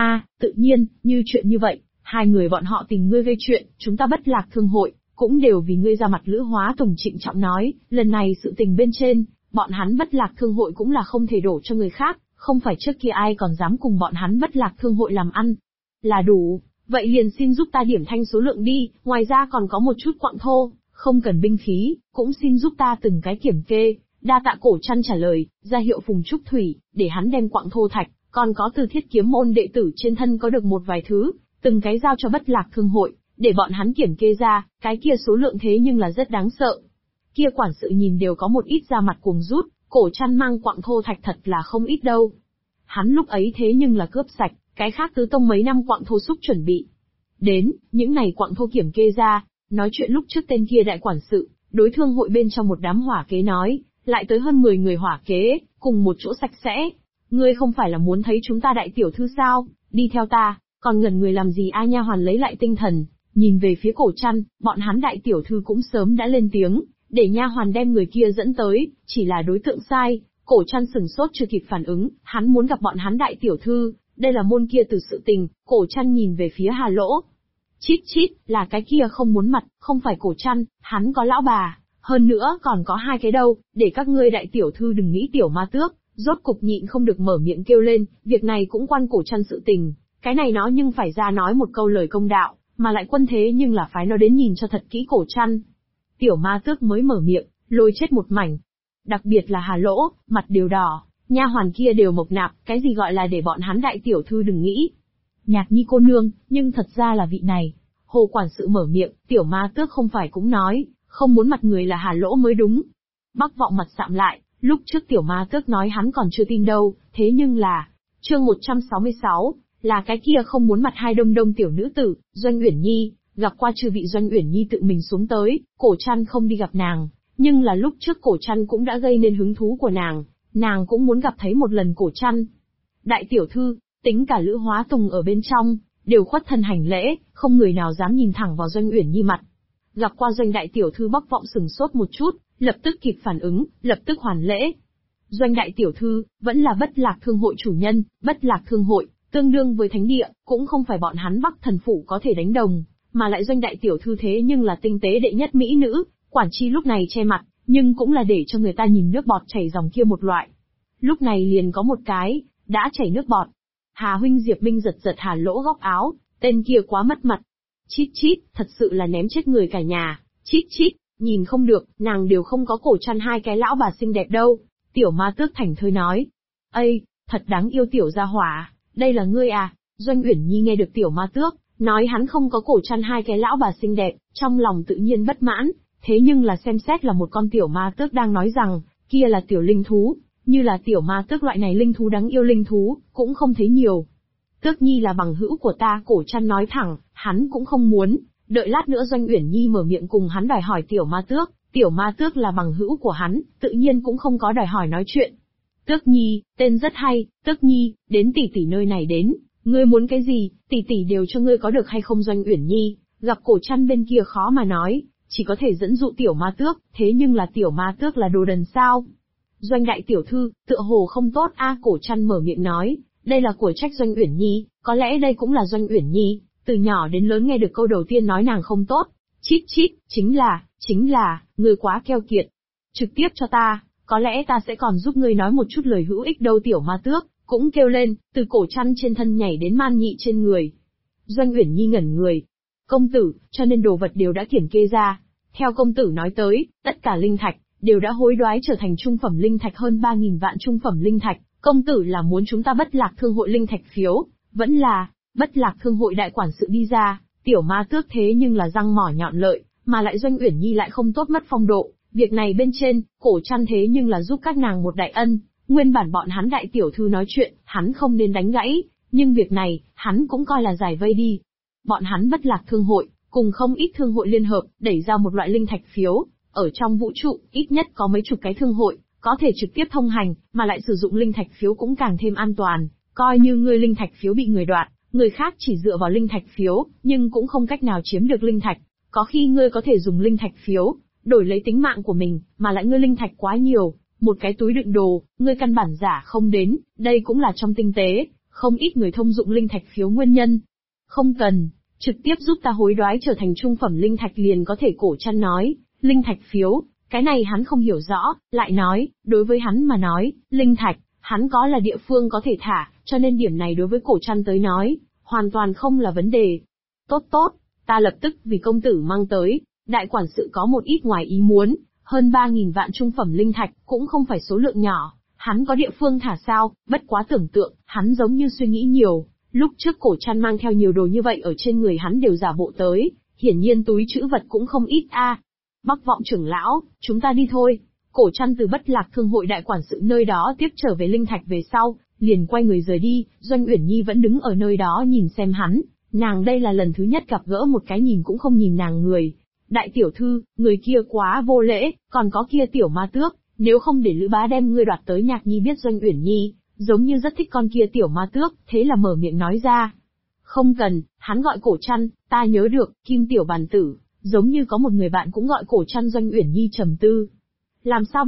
Tự nhiên, như chuyện như vậy, hai người bọn họ tìm ngươi gây chuyện, chúng ta Bất Lạc Thương hội, cũng đều vì ngươi ra mặt. Lữ Hóa Tùng trịnh trọng nói, lần này sự tình bên trên, bọn hắn Bất Lạc Thương hội cũng là không thể đổ cho người khác, không phải trước kia ai còn dám cùng bọn hắn Bất Lạc Thương hội làm ăn. Là đủ, vậy liền xin giúp ta điểm thanh số lượng đi, ngoài ra còn có một chút quặng thô, không cần binh khí, cũng xin giúp ta từng cái kiểm kê. Đa tạ Cổ Trăn trả lời, ra hiệu Phùng Trúc Thủy, để hắn đem quặng thô thạch, còn có từ Thiết Kiếm môn đệ tử trên thân có được một vài thứ, từng cái giao cho Bất Lạc Thương hội, để bọn hắn kiểm kê ra, cái kia số lượng thế nhưng là rất đáng sợ. Kia quản sự nhìn đều có một ít da mặt cuồng rút, Cổ Trăn mang quặng thô thạch thật là không ít đâu. Hắn lúc ấy thế nhưng là cướp sạch, cái khác tứ tông mấy năm quặng thô xúc chuẩn bị. Đến, những này quặng thô kiểm kê ra, nói chuyện lúc trước tên kia đại quản sự, đối thương hội bên trong một đám hỏa kế nói, lại tới hơn 10 người hỏa kế, cùng một chỗ sạch sẽ. Ngươi không phải là muốn thấy chúng ta đại tiểu thư sao, đi theo ta, còn ngẩn người làm gì? Nha hoàn lấy lại tinh thần, nhìn về phía Cổ Trăn, bọn hắn đại tiểu thư cũng sớm đã lên tiếng, để nha hoàn đem người kia dẫn tới, chỉ là đối tượng sai. Cổ Trăn sừng sốt chưa kịp phản ứng, hắn muốn gặp bọn hắn đại tiểu thư, đây là môn kia từ sự tình. Cổ Trăn nhìn về phía Hà Lỗ. Chít chít, là cái kia không muốn mặt, không phải Cổ Trăn, hắn có lão bà, hơn nữa còn có hai cái đâu, để các ngươi đại tiểu thư đừng nghĩ tiểu ma tước. Rốt cục nhịn không được mở miệng kêu lên, việc này cũng quan Cổ Trăn sự tình, cái này nó nhưng phải ra nói một câu lời công đạo, mà lại quân thế nhưng là phái nó đến nhìn cho thật kỹ Cổ Trăn. Tiểu ma tước mới mở miệng, lôi chết một mảnh. Đặc biệt là Hà Lỗ, mặt đều đỏ, nha hoàn kia đều mộc nạp, cái gì gọi là để bọn hắn đại tiểu thư đừng nghĩ. Nhạc Nhi cô nương, nhưng thật ra là vị này. Hồ quản sự mở miệng, tiểu ma tước không phải cũng nói, không muốn mặt người là Hà Lỗ mới đúng. Bắc Vọng mặt sạm lại, lúc trước tiểu ma tước nói hắn còn chưa tin đâu, thế nhưng là, chương 166, là cái kia không muốn mặt hai đông đông tiểu nữ tử, Doanh Uyển Nhi, gặp qua chư vị. Doanh Uyển Nhi tự mình xuống tới, Cổ Trăn không đi gặp nàng, nhưng là lúc trước Cổ Trăn cũng đã gây nên hứng thú của nàng cũng muốn gặp thấy một lần Cổ Trăn. Đại tiểu thư, tính cả Lữ Hóa Tùng ở bên trong, đều khuất thân hành lễ, không người nào dám nhìn thẳng vào Doanh Uyển Nhi mặt. Gặp qua Doanh đại tiểu thư, Bắc Vọng sừng sốt một chút, lập tức kịp phản ứng, lập tức hoàn lễ. Doanh đại tiểu thư, vẫn là Bất Lạc Thương hội chủ nhân, Bất Lạc Thương hội, tương đương với thánh địa, cũng không phải bọn hắn Bắc Thần phủ có thể đánh đồng, mà lại Doanh đại tiểu thư thế nhưng là tinh tế đệ nhất mỹ nữ, quản chi lúc này che mặt, nhưng cũng là để cho người ta nhìn nước bọt chảy dòng kia một loại. Lúc này liền có một cái, đã chảy nước bọt. Hà huynh Diệp Minh giật giật Hà Lỗ góc áo, tên kia quá mất mặt. Chít chít, thật sự là ném chết người cả nhà, chít chít, nhìn không được, nàng đều không có Cổ Trăn hai cái lão bà xinh đẹp đâu. Tiểu ma tước thảnh thơi nói. Ây, thật đáng yêu tiểu gia hỏa, đây là ngươi à? Doanh Uyển Nhi nghe được tiểu ma tước nói hắn không có Cổ Trăn hai cái lão bà xinh đẹp, trong lòng tự nhiên bất mãn, thế nhưng là xem xét là một con tiểu ma tước đang nói rằng, kia là tiểu linh thú, như là tiểu ma tước loại này linh thú đáng yêu linh thú, cũng không thấy nhiều. Tước Nhi là bằng hữu của ta, Cổ Trăn nói thẳng, hắn cũng không muốn, đợi lát nữa Doanh Uyển Nhi mở miệng cùng hắn đòi hỏi tiểu ma tước là bằng hữu của hắn, tự nhiên cũng không có đòi hỏi nói chuyện. Tước Nhi, tên rất hay, Tước Nhi, đến tỷ tỷ nơi này đến, ngươi muốn cái gì, tỷ tỷ đều cho ngươi có được hay không? Doanh Uyển Nhi, gặp Cổ Trăn bên kia khó mà nói, chỉ có thể dẫn dụ tiểu ma tước, thế nhưng là tiểu ma tước là đồ đần sao? Doanh đại tiểu thư, tựa hồ không tốt a. Cổ Trăn mở miệng nói, đây là của trách Doanh Uyển Nhi, có lẽ đây cũng là Doanh Uyển Nhi, từ nhỏ đến lớn nghe được câu đầu tiên nói nàng không tốt. Chít chít, chính là, ngươi quá keo kiệt. Trực tiếp cho ta, có lẽ ta sẽ còn giúp ngươi nói một chút lời hữu ích đâu. Tiểu ma tước cũng kêu lên, từ Cổ Trăn trên thân nhảy đến Man Nhị trên người. Doanh Uyển Nhi ngẩn người. Công tử, cho nên đồ vật đều đã kiểm kê ra. Theo công tử nói tới, tất cả linh thạch đều đã hối đoái trở thành trung phẩm linh thạch hơn 3.000 vạn trung phẩm linh thạch. Công tử là muốn chúng ta Bất Lạc Thương hội linh thạch phiếu, vẫn là Bất Lạc Thương hội đại quản sự đi ra? Tiểu ma tước thế nhưng là răng mỏ nhọn lợi, mà lại Doanh Uyển Nhi lại không tốt mất phong độ. Việc này bên trên, Cổ Trăn thế nhưng là giúp các nàng một đại ân, nguyên bản bọn hắn đại tiểu thư nói chuyện, hắn không nên đánh gãy, nhưng việc này, hắn cũng coi là giải vây đi. Bọn hắn Bất Lạc Thương hội, cùng không ít thương hội liên hợp, đẩy ra một loại linh thạch phiếu, ở trong vũ trụ, ít nhất có mấy chục cái thương hội, có thể trực tiếp thông hành, mà lại sử dụng linh thạch phiếu cũng càng thêm an toàn, coi như ngươi linh thạch phiếu bị người đoạt, người khác chỉ dựa vào linh thạch phiếu, nhưng cũng không cách nào chiếm được linh thạch. Có khi ngươi có thể dùng linh thạch phiếu, đổi lấy tính mạng của mình, mà lại ngươi linh thạch quá nhiều, một cái túi đựng đồ, ngươi căn bản giả không đến, đây cũng là trong tinh tế, không ít người thông dụng linh thạch phiếu nguyên nhân. Không cần, trực tiếp giúp ta hối đoái trở thành trung phẩm linh thạch liền có thể. Cổ Trăn nói, linh thạch phiếu, cái này hắn không hiểu rõ, lại nói, đối với hắn mà nói, linh thạch, hắn có là địa phương có thể thả, cho nên điểm này đối với Cổ Trăn tới nói, hoàn toàn không là vấn đề. Tốt tốt, ta lập tức vì công tử mang tới. Đại quản sự có một ít ngoài ý muốn, hơn 3.000 vạn trung phẩm linh thạch, cũng không phải số lượng nhỏ, hắn có địa phương thả sao, bất quá tưởng tượng, hắn giống như suy nghĩ nhiều, lúc trước Cổ Trăn mang theo nhiều đồ như vậy ở trên người hắn đều giả bộ tới, hiển nhiên túi trữ vật cũng không ít a. Bắc Vọng trưởng lão, chúng ta đi thôi. Cổ Trăn từ Bất Lạc Thương hội đại quản sự nơi đó tiếp trở về linh thạch về sau, liền quay người rời đi, Doanh Uyển Nhi vẫn đứng ở nơi đó nhìn xem hắn, nàng đây là lần thứ nhất gặp gỡ một cái nhìn cũng không nhìn nàng người. Đại tiểu thư, người kia quá vô lễ, còn có kia tiểu ma tước, nếu không để Lữ Bá đem ngươi đoạt tới. Nhạc Nhi biết Doanh Uyển Nhi, giống như rất thích con kia tiểu ma tước, thế là mở miệng nói ra. Không cần, hắn gọi Cổ Trăn, ta nhớ được, Kim tiểu bàn tử, giống như có một người bạn cũng gọi Cổ Trăn. Doanh Uyển Nhi trầm tư. Làm sao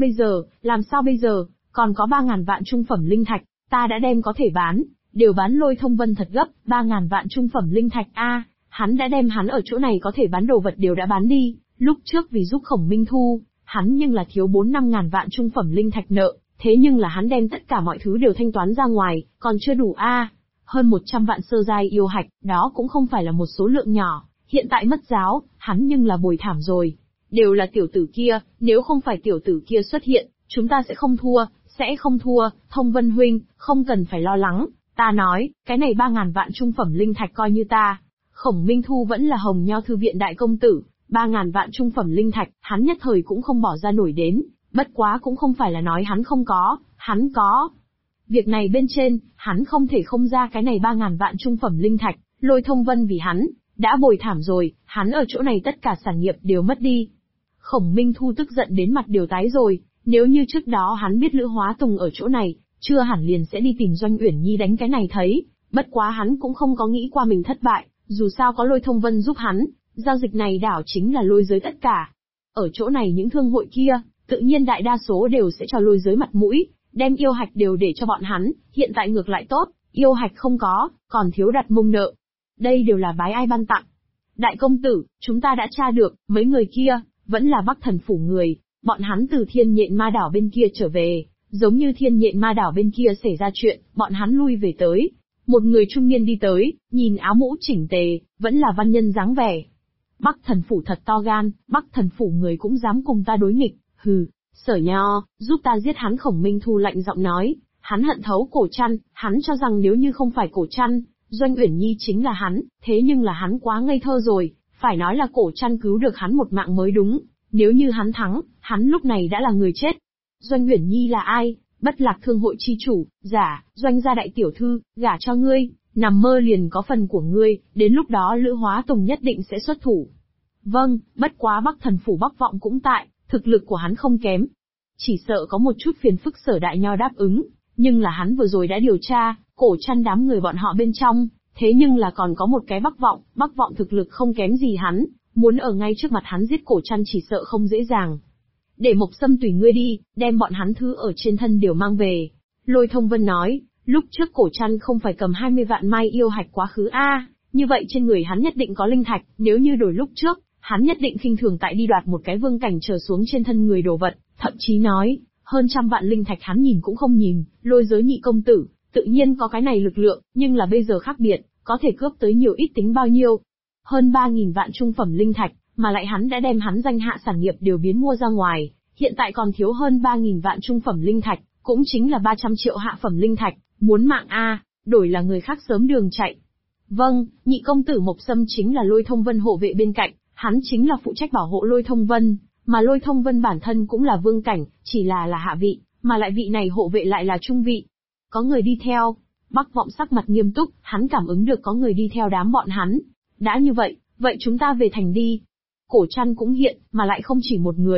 bây giờ, còn có 3.000 vạn trung phẩm linh thạch, ta đã đem có thể bán, đều bán Lôi Thông Vân thật gấp, 3.000 vạn trung phẩm linh thạch a. Hắn đã đem hắn ở chỗ này có thể bán đồ vật đều đã bán đi, lúc trước vì giúp Khổng Minh Thu, hắn nhưng là thiếu 4-5 ngàn vạn trung phẩm linh thạch nợ, thế nhưng là hắn đem tất cả mọi thứ đều thanh toán ra ngoài, còn chưa đủ a. Hơn 100 vạn sơ giai yêu hạch, đó cũng không phải là một số lượng nhỏ, hiện tại mất giáo, hắn nhưng là bồi thảm rồi. Đều là tiểu tử kia, nếu không phải tiểu tử kia xuất hiện, chúng ta sẽ không thua, Thông Vân huynh, không cần phải lo lắng, ta nói, cái này 3.000 vạn trung phẩm linh thạch coi như ta. Khổng Minh Thu vẫn là Hồng Nho thư viện đại công tử, 3.000 vạn trung phẩm linh thạch, hắn nhất thời cũng không bỏ ra nổi đến, bất quá cũng không phải là nói hắn không có, hắn có. Việc này bên trên, hắn không thể không ra cái này 3.000 vạn trung phẩm linh thạch, Lôi Thông Vân vì hắn, đã bồi thảm rồi, hắn ở chỗ này tất cả sản nghiệp đều mất đi. Khổng Minh Thu tức giận đến mặt đều tái rồi, nếu như trước đó hắn biết Lữ Hóa Tùng ở chỗ này, chưa hẳn liền sẽ đi tìm Doanh Uyển Nhi đánh cái này thấy, bất quá hắn cũng không có nghĩ qua mình thất bại, dù sao có Lôi Thông Vân giúp hắn, giao dịch này đảo chính là lôi giới tất cả. Ở chỗ này những thương hội kia, tự nhiên đại đa số đều sẽ cho lôi giới mặt mũi, đem yêu hạch đều để cho bọn hắn, hiện tại ngược lại tốt, yêu hạch không có, còn thiếu đặt mông nợ. Đây đều là bái ai ban tặng. Đại công tử, chúng ta đã tra được, mấy người kia, vẫn là Bắc Thần Phủ người, bọn hắn từ Thiên Nhện Ma Đảo bên kia trở về, giống như Thiên Nhện Ma Đảo bên kia xảy ra chuyện, bọn hắn lui về tới. Một người trung niên đi tới, nhìn áo mũ chỉnh tề, vẫn là văn nhân dáng vẻ. Bắc Thần Phủ thật to gan, Bắc Thần Phủ người cũng dám cùng ta đối nghịch, hừ, Sở Nho, giúp ta giết hắn. Khổng Minh Thu lạnh giọng nói, hắn hận thấu Cổ Trăn, hắn cho rằng nếu như không phải Cổ Trăn, Doanh Uyển Nhi chính là hắn, thế nhưng là hắn quá ngây thơ rồi, phải nói là Cổ Trăn cứu được hắn một mạng mới đúng, nếu như hắn thắng, hắn lúc này đã là người chết. Doanh Uyển Nhi là ai? Bất Lạc Thương hội chi chủ, giả, Doanh gia đại tiểu thư, gả cho ngươi, nằm mơ liền có phần của ngươi, đến lúc đó Lữ Hóa Tùng nhất định sẽ xuất thủ. Vâng, bất quá Bắc Thần Phủ Bắc Vọng cũng tại, thực lực của hắn không kém. Chỉ sợ có một chút phiền phức. Sở Đại Nho đáp ứng, nhưng là hắn vừa rồi đã điều tra, Cổ Trăn đám người bọn họ bên trong, thế nhưng là còn có một cái Bắc Vọng thực lực không kém gì hắn, muốn ở ngay trước mặt hắn giết Cổ Trăn chỉ sợ không dễ dàng. Để Mộc Sâm tùy ngươi đi, đem bọn hắn thứ ở trên thân đều mang về. Lôi Thông Vân nói, lúc trước Cổ Trăn không phải cầm 20 vạn mai yêu hạch quá khứ a, như vậy trên người hắn nhất định có linh thạch, nếu như đổi lúc trước, hắn nhất định khinh thường tại đi đoạt một cái vương cảnh trở xuống trên thân người đồ vật, thậm chí nói, hơn 100 vạn linh thạch hắn nhìn cũng không nhìn. Lôi giới nhị công tử, tự nhiên có cái này lực lượng, nhưng là bây giờ khác biệt, có thể cướp tới nhiều ít tính bao nhiêu. Hơn 3.000 vạn trung phẩm linh thạch, mà lại hắn đã đem hắn danh hạ sản nghiệp đều biến mua ra ngoài, hiện tại còn thiếu hơn 3.000 vạn trung phẩm linh thạch, cũng chính là 300 triệu hạ phẩm linh thạch, muốn mạng a, đổi là người khác sớm đường chạy. Vâng, nhị công tử Mộc Sâm chính là Lôi Thông Vân hộ vệ bên cạnh, hắn chính là phụ trách bảo hộ Lôi Thông Vân, mà Lôi Thông Vân bản thân cũng là vương cảnh, chỉ là hạ vị, mà lại vị này hộ vệ lại là trung vị. Có người đi theo, Bắc Vọng sắc mặt nghiêm túc, hắn cảm ứng được có người đi theo đám bọn hắn. Đã như vậy, vậy chúng ta về thành đi. Cổ Trăn cũng hiện, mà lại không chỉ một người,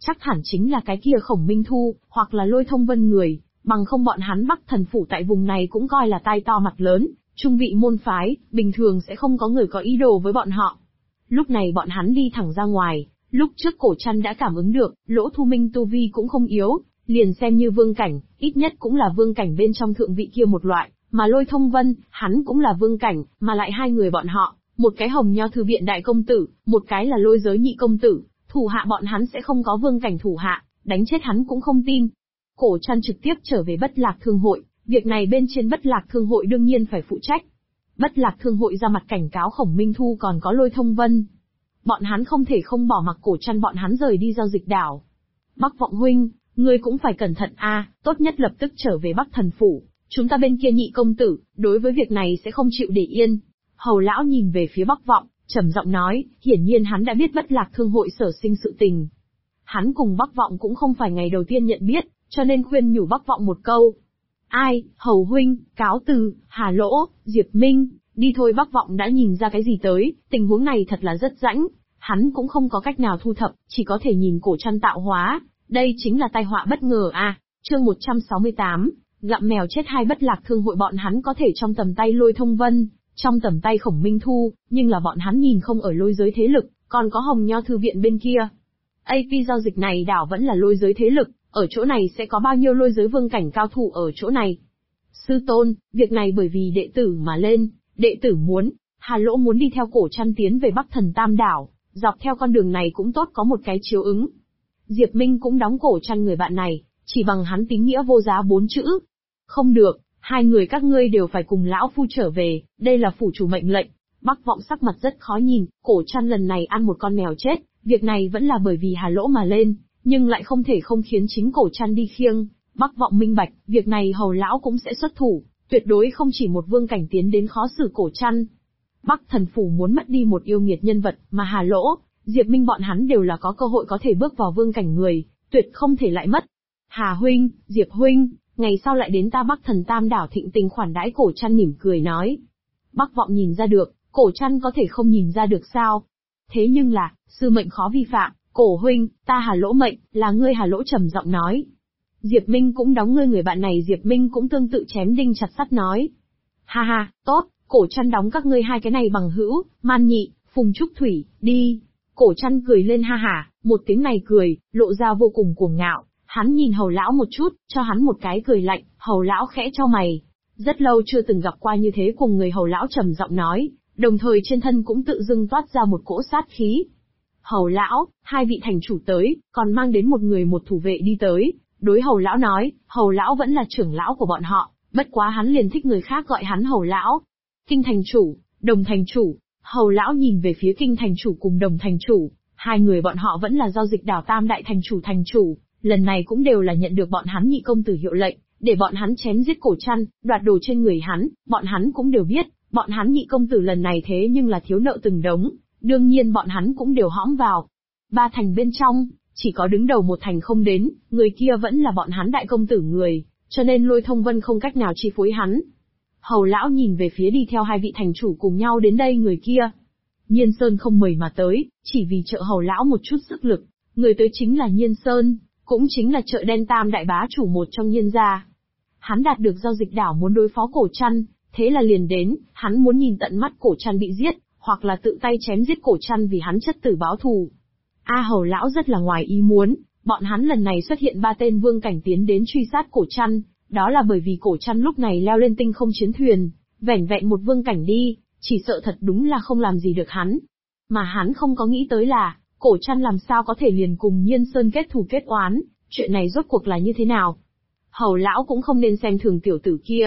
chắc hẳn chính là cái kia Khổng Minh Thu, hoặc là Lôi Thông Vân người, bằng không bọn hắn Bắc Thần Phủ tại vùng này cũng coi là tai to mặt lớn, trung vị môn phái, bình thường sẽ không có người có ý đồ với bọn họ. Lúc này bọn hắn đi thẳng ra ngoài, lúc trước Cổ Trăn đã cảm ứng được, Lỗ Thu Minh tu vi cũng không yếu, liền xem như vương cảnh, ít nhất cũng là vương cảnh bên trong thượng vị kia một loại, mà Lôi Thông Vân, hắn cũng là vương cảnh, mà lại hai người bọn họ, một cái Hồng Nho Thư viện đại công tử, một cái là Lôi Giới nhị công tử, thủ hạ bọn hắn sẽ không có vương cảnh thủ hạ, đánh chết hắn cũng không tin. Cổ Trăn trực tiếp trở về Bất Lạc Thương hội, việc này bên trên Bất Lạc Thương hội đương nhiên phải phụ trách. Bất Lạc Thương hội ra mặt cảnh cáo Khổng Minh Thu còn có Lôi Thông Vân. Bọn hắn không thể không bỏ mặc Cổ Trăn bọn hắn rời đi giao dịch đảo. Bắc Vọng huynh, ngươi cũng phải cẩn thận a, tốt nhất lập tức trở về Bắc Thần Phủ, chúng ta bên kia nhị công tử, đối với việc này sẽ không chịu để yên. Hầu lão nhìn về phía Bắc Vọng, trầm giọng nói, hiển nhiên hắn đã biết Bất Lạc Thương hội sở sinh sự tình. Hắn cùng Bắc Vọng cũng không phải ngày đầu tiên nhận biết, cho nên khuyên nhủ Bắc Vọng một câu. Ai, Hầu huynh, cáo từ, Hà Lỗ, Diệp Minh, đi thôi. Bắc Vọng đã nhìn ra cái gì tới, tình huống này thật là rất rãnh, hắn cũng không có cách nào thu thập, chỉ có thể nhìn Cổ Trăn tạo hóa, đây chính là tai họa bất ngờ a. Chương 168, gặm mèo chết hai. Bất Lạc Thương hội bọn hắn có thể trong tầm tay Lôi Thông Vân, trong tầm tay Khổng Minh Thu, nhưng là bọn hắn nhìn không ở Lôi giới thế lực, còn có Hồng Nho Thư viện bên kia. AP giao dịch này đảo vẫn là Lôi giới thế lực, ở chỗ này sẽ có bao nhiêu Lôi giới vương cảnh cao thủ ở chỗ này. Sư tôn, việc này bởi vì đệ tử mà lên, đệ tử muốn, Hà Lỗ muốn đi theo Cổ Trăn tiến về Bắc Thần Tam đảo, dọc theo con đường này cũng tốt có một cái chiếu ứng. Diệp Minh cũng đóng Cổ Trăn người bạn này, chỉ bằng hắn tín nghĩa vô giá 4 chữ. Không được, hai người các ngươi đều phải cùng lão phu trở về, đây là phủ chủ mệnh lệnh. Bắc Vọng sắc mặt rất khó nhìn, Cổ Trăn lần này ăn một con mèo chết, việc này vẫn là bởi vì Hà Lỗ mà lên, nhưng lại không thể không khiến chính Cổ Trăn đi khiêng. Bắc Vọng minh bạch, việc này Hầu lão cũng sẽ xuất thủ, tuyệt đối không chỉ một vương cảnh tiến đến khó xử Cổ Trăn. Bắc Thần Phủ muốn mất đi một yêu nghiệt nhân vật, mà Hà Lỗ, Diệp Minh bọn hắn đều là có cơ hội có thể bước vào vương cảnh người, tuyệt không thể lại mất. Hà huynh, Diệp huynh, ngày sau lại đến ta Bắc Thần Tam đảo thịnh tình khoản đãi. Cổ Trăn mỉm cười nói. Bắc Vọng nhìn ra được, Cổ Trăn có thể không nhìn ra được sao? Thế nhưng là, sư mệnh khó vi phạm, Cổ huynh, ta Hà Lỗ mệnh, là ngươi. Hà Lỗ trầm giọng nói. Diệp Minh cũng đóng ngươi người bạn này. Diệp Minh cũng tương tự chém đinh chặt sắt nói. Ha ha, tốt, Cổ Trăn đóng các ngươi hai cái này bằng hữu, Man Nhị, Phùng Trúc Thủy, đi. Cổ Trăn cười lên ha hả, một tiếng này cười, lộ ra vô cùng cuồng ngạo. Hắn nhìn Hầu lão một chút, cho hắn một cái cười lạnh. Hầu lão khẽ chau mày. Rất lâu chưa từng gặp qua như thế cùng người. Hầu lão trầm giọng nói, đồng thời trên thân cũng tự dưng toát ra một cỗ sát khí. Hầu lão, hai vị thành chủ tới, còn mang đến một người một thủ vệ đi tới. Đối Hầu lão nói, Hầu lão vẫn là trưởng lão của bọn họ, bất quá hắn liền thích người khác gọi hắn Hầu lão. Kinh thành chủ, Đồng thành chủ. Hầu lão nhìn về phía Kinh thành chủ cùng Đồng thành chủ, hai người bọn họ vẫn là giao dịch đảo Tam đại thành chủ, lần này cũng đều là nhận được bọn hắn nhị công tử hiệu lệnh, để bọn hắn chém giết Cổ Trăn, đoạt đồ trên người hắn. Bọn hắn cũng đều biết, bọn hắn nhị công tử lần này thế nhưng là thiếu nợ từng đống, đương nhiên bọn hắn cũng đều hõm vào. Ba thành bên trong, chỉ có đứng đầu một thành không đến, người kia vẫn là bọn hắn đại công tử người, cho nên Lôi Thông Vân không cách nào chi phối hắn. Hầu lão nhìn về phía đi theo hai vị thành chủ cùng nhau đến đây người kia. Nhiên Sơn không mời mà tới, chỉ vì trợ Hầu lão một chút sức lực, người tới chính là Nhiên Sơn, cũng chính là chợ đen Tam đại bá chủ một trong Nhiên gia. Hắn đạt được giao dịch đảo muốn đối phó Cổ Trăn, thế là liền đến, hắn muốn nhìn tận mắt Cổ Trăn bị giết, hoặc là tự tay chém giết Cổ Trăn vì hắn chất tử báo thù. Hầu lão rất là ngoài ý muốn, bọn hắn lần này xuất hiện 3 tên vương cảnh tiến đến truy sát Cổ Trăn, đó là bởi vì Cổ Trăn lúc này leo lên tinh không chiến thuyền, vẻn vẹn một vương cảnh đi, chỉ sợ thật đúng là không làm gì được hắn. Mà hắn không có nghĩ tới là, Cổ Trăn làm sao có thể liền cùng Nhiên Sơn kết thù kết oán, chuyện này rốt cuộc là như thế nào? Hầu lão cũng không nên xem thường tiểu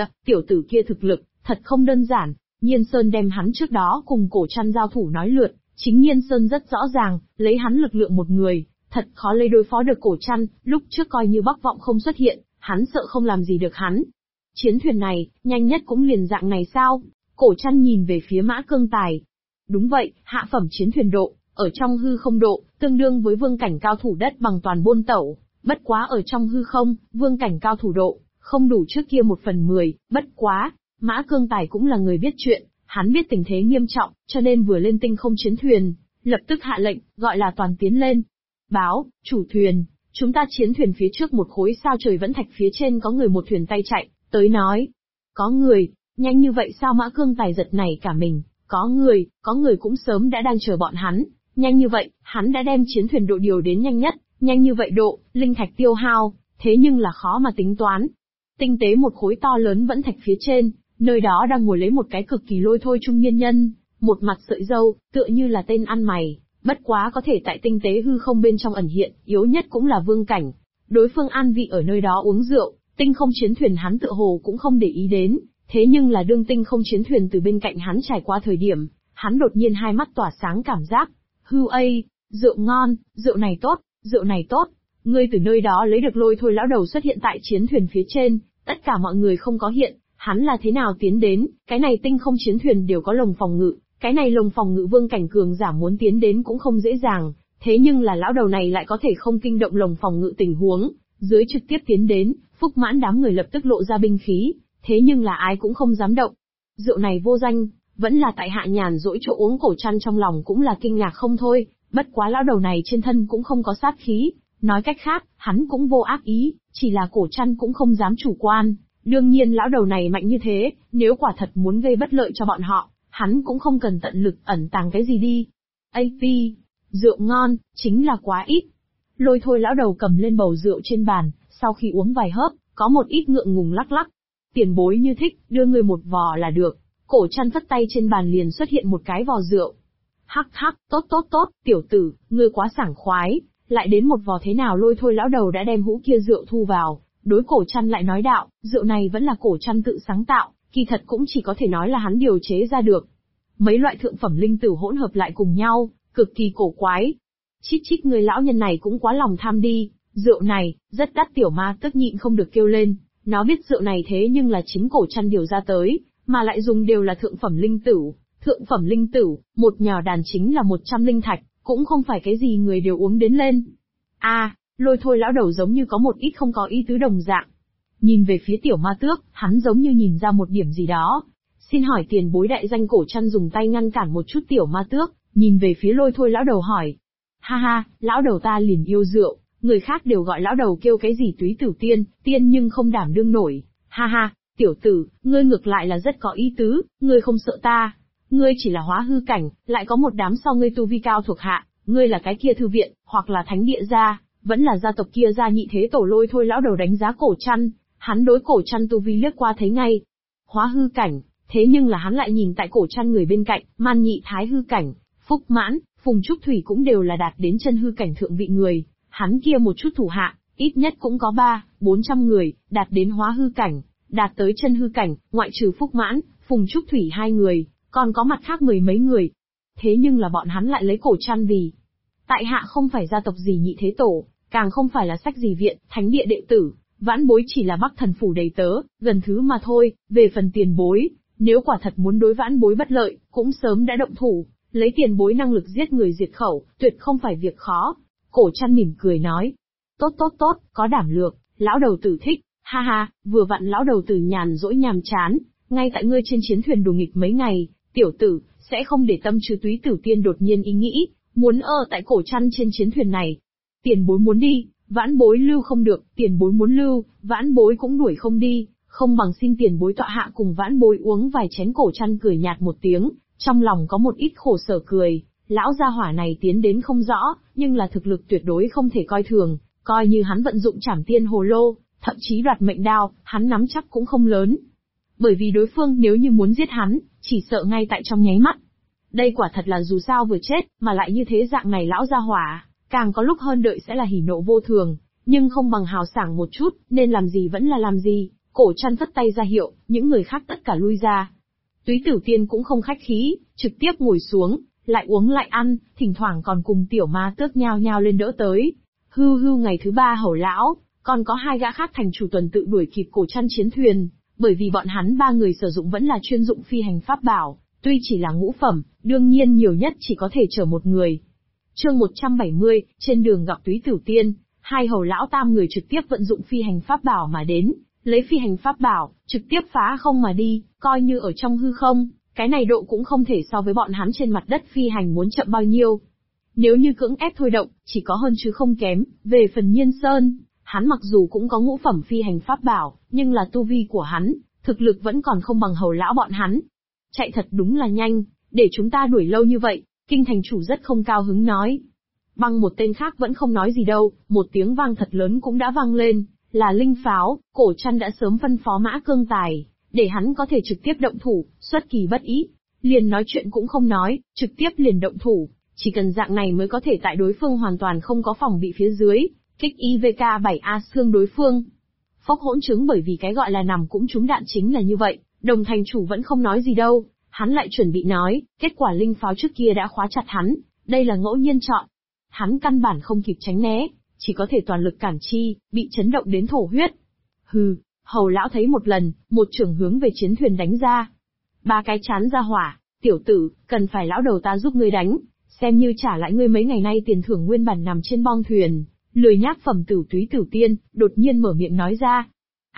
tử kia thực lực, thật không đơn giản. Nhiên Sơn đem hắn trước đó cùng Cổ Trăn giao thủ nói lượt, chính Nhiên Sơn rất rõ ràng, lấy hắn lực lượng một người, thật khó lấy đối phó được Cổ Trăn. Lúc trước coi như Bắc Vọng không xuất hiện, hắn sợ không làm gì được hắn. Chiến thuyền này, nhanh nhất cũng liền dạng này sao? Cổ Trăn nhìn về phía Mã Cương Tài. Đúng vậy, hạ phẩm chiến thuyền độ, ở trong hư không độ, tương đương với vương cảnh cao thủ đất bằng toàn bôn tẩu, bất quá ở trong hư không, vương cảnh cao thủ độ, không đủ trước kia 1/10, bất quá, Mã Cương Tài cũng là người biết chuyện, hắn biết tình thế nghiêm trọng, cho nên vừa lên tinh không chiến thuyền, lập tức hạ lệnh, gọi là toàn tiến lên. Báo, chủ thuyền, chúng ta chiến thuyền phía trước một khối sao trời vẫn thạch phía trên có người một thuyền tay chạy, tới nói. Có người, nhanh như vậy sao Mã Cương Tài giật nảy cả mình, có người cũng sớm đã đang chờ bọn hắn, nhanh như vậy, hắn đã đem chiến thuyền độ điều đến nhanh nhất, nhanh như vậy độ, linh thạch tiêu hao, thế nhưng là khó mà tính toán. Tinh tế một khối to lớn vẫn thạch phía trên, nơi đó đang ngồi lấy một cái cực kỳ lôi thôi trung niên nhân, một mặt sợi râu, tựa như là tên ăn mày, bất quá có thể tại tinh tế hư không bên trong ẩn hiện, yếu nhất cũng là vương cảnh. Đối phương an vị ở nơi đó uống rượu, tinh không chiến thuyền hắn tựa hồ cũng không để ý đến, thế nhưng là đương tinh không chiến thuyền từ bên cạnh hắn trải qua thời điểm, hắn đột nhiên hai mắt tỏa sáng cảm giác, rượu ngon, rượu này tốt, ngươi từ nơi đó lấy được lôi thôi lão đầu xuất hiện tại chiến thuyền phía trên, tất cả mọi người không có hiện, hắn là thế nào tiến đến, cái này tinh không chiến thuyền đều có lồng phòng ngự, cái này lồng phòng ngự vương cảnh cường giả muốn tiến đến cũng không dễ dàng, thế nhưng là lão đầu này lại có thể không kinh động lồng phòng ngự tình huống, dưới trực tiếp tiến đến, Phúc Mãn đám người lập tức lộ ra binh khí, thế nhưng là ai cũng không dám động. Rượu này vô danh, vẫn là tại hạ nhàn rỗi chỗ uống cổ chăn trong lòng cũng là kinh ngạc không thôi, bất quá lão đầu này trên thân cũng không có sát khí, nói cách khác, hắn cũng vô ác ý, chỉ là cổ chăn cũng không dám chủ quan. Đương nhiên lão đầu này mạnh như thế, nếu quả thật muốn gây bất lợi cho bọn họ, hắn cũng không cần tận lực ẩn tàng cái gì đi. AP, rượu ngon, chính là quá ít. Lôi thôi lão đầu cầm lên bầu rượu trên bàn, sau khi uống vài hớp, có một ít ngượng ngùng lắc lắc. Tiền bối như thích, đưa người một vò là được. Cổ chăn phất tay trên bàn liền xuất hiện một cái vò rượu. Hắc, tốt, tiểu tử, ngươi quá sảng khoái, lại đến một vò thế nào lôi thôi lão đầu đã đem hũ kia rượu thu vào. Đối cổ chăn lại nói đạo, rượu này vẫn là cổ chăn tự sáng tạo, kỳ thật cũng chỉ có thể nói là hắn điều chế ra được. Mấy loại thượng phẩm linh tử hỗn hợp lại cùng nhau, cực kỳ cổ quái. Chít người lão nhân này cũng quá lòng tham đi, rượu này, rất đắt tiểu ma tức nhịn không được kêu lên, nó biết rượu này thế nhưng là chính cổ chăn điều ra tới, mà lại dùng đều là thượng phẩm linh tử. Thượng phẩm linh tử, một nhò đàn chính là 100 linh thạch, cũng không phải cái gì người đều uống đến lên. Lôi thôi lão đầu giống như có một ít không có ý tứ đồng dạng. Nhìn về phía tiểu ma tước, hắn giống như nhìn ra một điểm gì đó. Xin hỏi tiền bối đại danh cổ chăn dùng tay ngăn cản một chút tiểu ma tước, nhìn về phía lôi thôi lão đầu hỏi. Ha, lão đầu ta liền yêu rượu, người khác đều gọi lão đầu kêu cái gì túy tử tiên, tiên nhưng không đảm đương nổi. Ha, tiểu tử, ngươi ngược lại là rất có ý tứ, ngươi không sợ ta. Ngươi chỉ là hóa hư cảnh, lại có một đám sau ngươi tu vi cao thuộc hạ, ngươi là cái kia thư viện, hoặc là thánh địa gia, vẫn là gia tộc kia gia nhị thế tổ lôi thôi lão đầu đánh giá cổ chăn, hắn đối cổ chăn tu vi liếc qua thấy ngay. Hóa hư cảnh, thế nhưng là hắn lại nhìn tại cổ chăn người bên cạnh, man nhị thái hư cảnh, Phúc Mãn, Phùng Trúc Thủy cũng đều là đạt đến chân hư cảnh thượng vị người, hắn kia một chút thủ hạ, ít nhất cũng có 400 người, đạt đến hóa hư cảnh, đạt tới chân hư cảnh, ngoại trừ Phúc Mãn, Phùng Trúc Thủy 2 người, còn có mặt khác 10 mấy người. Thế nhưng là bọn hắn lại lấy cổ chăn vì tại hạ không phải gia tộc gì nhị thế tổ, càng không phải là sách gì viện, thánh địa đệ tử, vãn bối chỉ là Bắc Thần phủ đầy tớ, gần thứ mà thôi, về phần tiền bối, nếu quả thật muốn đối vãn bối bất lợi, cũng sớm đã động thủ, lấy tiền bối năng lực giết người diệt khẩu, tuyệt không phải việc khó. Cổ chăn mỉm cười nói, tốt, có đảm lược, lão đầu tử thích, ha, vừa vặn lão đầu tử nhàn rỗi nhàm chán, ngay tại ngươi trên chiến thuyền đùa nghịch mấy ngày, tiểu tử, sẽ không để tâm chứ túy tử tiên đột nhiên ý nghĩ, muốn tại cổ chăn trên chiến thuyền này. Tiền bối muốn đi, vãn bối lưu không được, tiền bối muốn lưu, vãn bối cũng đuổi không đi, không bằng xin tiền bối tọa hạ cùng vãn bối uống vài chén. Cổ chăn cười nhạt một tiếng, trong lòng có một ít khổ sở cười, lão gia hỏa này tiến đến không rõ, nhưng là thực lực tuyệt đối không thể coi thường, coi như hắn vận dụng trảm tiên hồ lô, thậm chí đoạt mệnh đao, hắn nắm chắc cũng không lớn. Bởi vì đối phương nếu như muốn giết hắn, chỉ sợ ngay tại trong nháy mắt. Đây quả thật là dù sao vừa chết, mà lại như thế dạng này lão gia hỏa, càng có lúc hơn đợi sẽ là hỉ nộ vô thường, nhưng không bằng hào sảng một chút, nên làm gì vẫn là làm gì. Cổ chăn phất tay ra hiệu, những người khác tất cả lui ra. Túy Tử Tiên cũng không khách khí, trực tiếp ngồi xuống, lại uống lại ăn, thỉnh thoảng còn cùng tiểu ma tước nhao nhao lên đỡ tới. Hưu ngày thứ 3 hầu lão, còn có 2 gã khác thành chủ tuần tự đuổi kịp cổ chăn chiến thuyền, bởi vì bọn hắn 3 người sử dụng vẫn là chuyên dụng phi hành pháp bảo, tuy chỉ là ngũ phẩm, đương nhiên nhiều nhất chỉ có thể chở một người. Chương 170, trên đường gặp Túy Tử Tiên, 2 hầu lão tam người trực tiếp vận dụng phi hành pháp bảo mà đến, lấy phi hành pháp bảo, trực tiếp phá không mà đi, coi như ở trong hư không, cái này độ cũng không thể so với bọn hắn trên mặt đất phi hành muốn chậm bao nhiêu. Nếu như cưỡng ép thôi động, chỉ có hơn chứ không kém. Về phần Nhiên Sơn, hắn mặc dù cũng có ngũ phẩm phi hành pháp bảo, nhưng là tu vi của hắn, thực lực vẫn còn không bằng Hầu lão bọn hắn. Chạy thật đúng là nhanh, để chúng ta đuổi lâu như vậy, Kinh thành chủ rất không cao hứng nói. Băng một tên khác vẫn không nói gì đâu, một tiếng vang thật lớn cũng đã vang lên, là linh pháo. Cổ Trăn đã sớm phân phó Mã Cương Tài, để hắn có thể trực tiếp động thủ, xuất kỳ bất ý. Liền nói chuyện cũng không nói, trực tiếp liền động thủ, chỉ cần dạng này mới có thể tại đối phương hoàn toàn không có phòng bị phía dưới, kích IVK-7A xương đối phương. Phốc hỗn chứng, bởi vì cái gọi là nằm cũng trúng đạn chính là như vậy, Đồng thành chủ vẫn không nói gì đâu, hắn lại chuẩn bị nói, kết quả linh pháo trước kia đã khóa chặt hắn, đây là ngẫu nhiên chọn. Hắn căn bản không kịp tránh né, chỉ có thể toàn lực cản chi, bị chấn động đến thổ huyết. Hừ, Hầu lão thấy một lần, một chưởng hướng về chiến thuyền đánh ra. Ba cái chán ra hỏa, tiểu tử, cần phải lão đầu ta giúp ngươi đánh, xem như trả lại ngươi mấy ngày nay tiền thưởng nguyên bản nằm trên bong thuyền. Lười nhác phẩm tử túy tử tiên, đột nhiên mở miệng nói ra.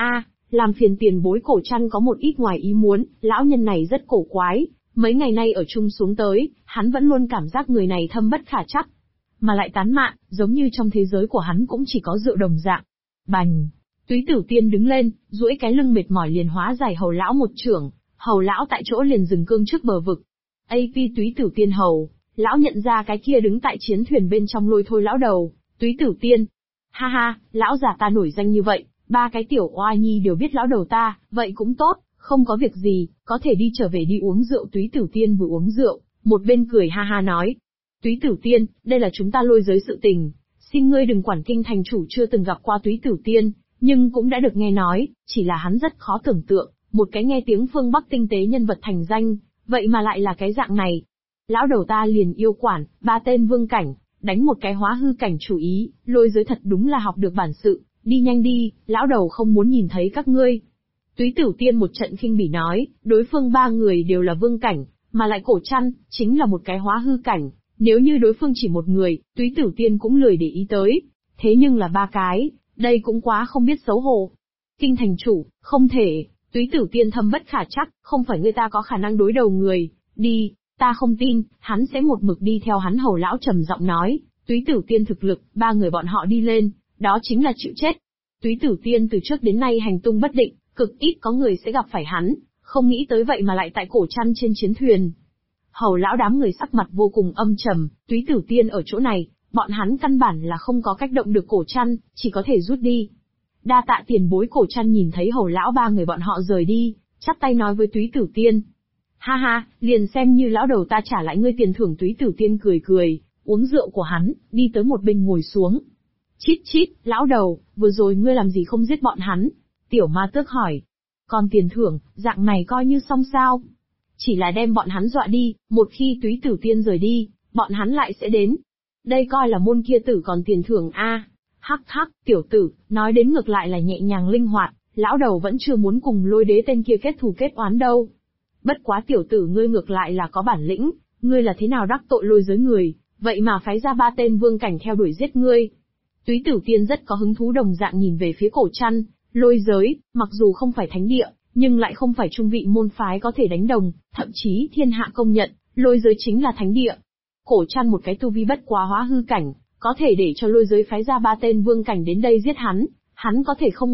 Làm phiền tiền bối. Cổ Trăn có một ít ngoài ý muốn, lão nhân này rất cổ quái, mấy ngày nay ở chung xuống tới, hắn vẫn luôn cảm giác người này thâm bất khả trắc. Mà lại tán mạn, giống như trong thế giới của hắn cũng chỉ có rượu đồng dạng. Bành! Túy tử tiên đứng lên, duỗi cái lưng mệt mỏi liền hóa giải Hầu lão một chưởng, Hầu lão tại chỗ liền dừng cương trước bờ vực. AP túy tử tiên hầu, lão nhận ra cái kia đứng tại chiến thuyền bên trong lôi thôi lão đầu, túy tử tiên. Ha ha, lão già ta nổi danh như vậy, ba cái tiểu oa nhi đều biết lão đầu ta, vậy cũng tốt, không có việc gì, có thể đi trở về đi uống rượu. Túy tử tiên vừa uống rượu, một bên cười ha ha nói. Túy tử tiên, đây là chúng ta lôi giới sự tình, xin ngươi đừng quản. Kinh thành chủ chưa từng gặp qua túy tử tiên, nhưng cũng đã được nghe nói, chỉ là hắn rất khó tưởng tượng, một cái nghe tiếng phương Bắc tinh tế nhân vật thành danh, vậy mà lại là cái dạng này. Lão đầu ta liền yêu quản, ba tên vương cảnh, đánh một cái hóa hư cảnh chủ ý, lôi giới thật đúng là học được bản sự, đi nhanh đi, lão đầu không muốn nhìn thấy các ngươi. Túy tử tiên một trận khinh bỉ nói, đối phương ba người đều là vương cảnh, mà lại Cổ Trăn, chính là một cái hóa hư cảnh, nếu như đối phương chỉ một người, túy tử tiên cũng lười để ý tới, thế nhưng là ba cái, đây cũng quá không biết xấu hổ. Kinh thành chủ, không thể, túy tử tiên thâm bất khả trắc, không phải người ta có khả năng đối đầu người, đi, ta không tin, hắn sẽ một mực đi theo hắn. Hầu lão trầm giọng nói, túy tử tiên thực lực, ba người bọn họ đi lên, đó chính là chịu chết. Túy tử tiên từ trước đến nay hành tung bất định, cực ít có người sẽ gặp phải hắn, không nghĩ tới vậy mà lại tại Cổ Trăn trên chiến thuyền. Hầu lão đám người sắc mặt vô cùng âm trầm, túy tử tiên ở chỗ này, bọn hắn căn bản là không có cách động được Cổ Trăn, chỉ có thể rút đi. Đa tạ tiền bối. Cổ Trăn nhìn thấy Hầu lão ba người bọn họ rời đi, chắp tay nói với túy tử tiên. Ha ha, liền xem như lão đầu ta trả lại ngươi tiền thưởng. Túy tử tiên cười cười, uống rượu của hắn, đi tới một bên ngồi xuống. Chít chít, lão đầu, vừa rồi ngươi làm gì không giết bọn hắn? Tiểu ma tước hỏi. Còn tiền thưởng, dạng này coi như xong sao? Chỉ là đem bọn hắn dọa đi, một khi túy tử tiên rời đi, bọn hắn lại sẽ đến. Đây coi là môn kia tử còn tiền thưởng a. Hắc hắc, tiểu tử, nói đến ngược lại là nhẹ nhàng linh hoạt, lão đầu vẫn chưa muốn cùng lôi đế tên kia kết thù kết oán đâu. Bất quá tiểu tử ngươi ngược lại là có bản lĩnh, ngươi là thế nào đắc tội lôi giới người, vậy mà phái ra ba tên vương cảnh theo đuổi giết ngươi. Túy tử tiên rất có hứng thú đồng dạng nhìn về phía Cổ Trăn, lôi giới, mặc dù không phải thánh địa, nhưng lại không phải trung vị môn phái có thể đánh đồng, thậm chí thiên hạ công nhận, lôi giới chính là thánh địa. Cổ Trăn một cái tu vi bất quá hóa hư cảnh, có thể để cho lôi giới phái ra ba tên vương cảnh đến đây giết hắn có thể không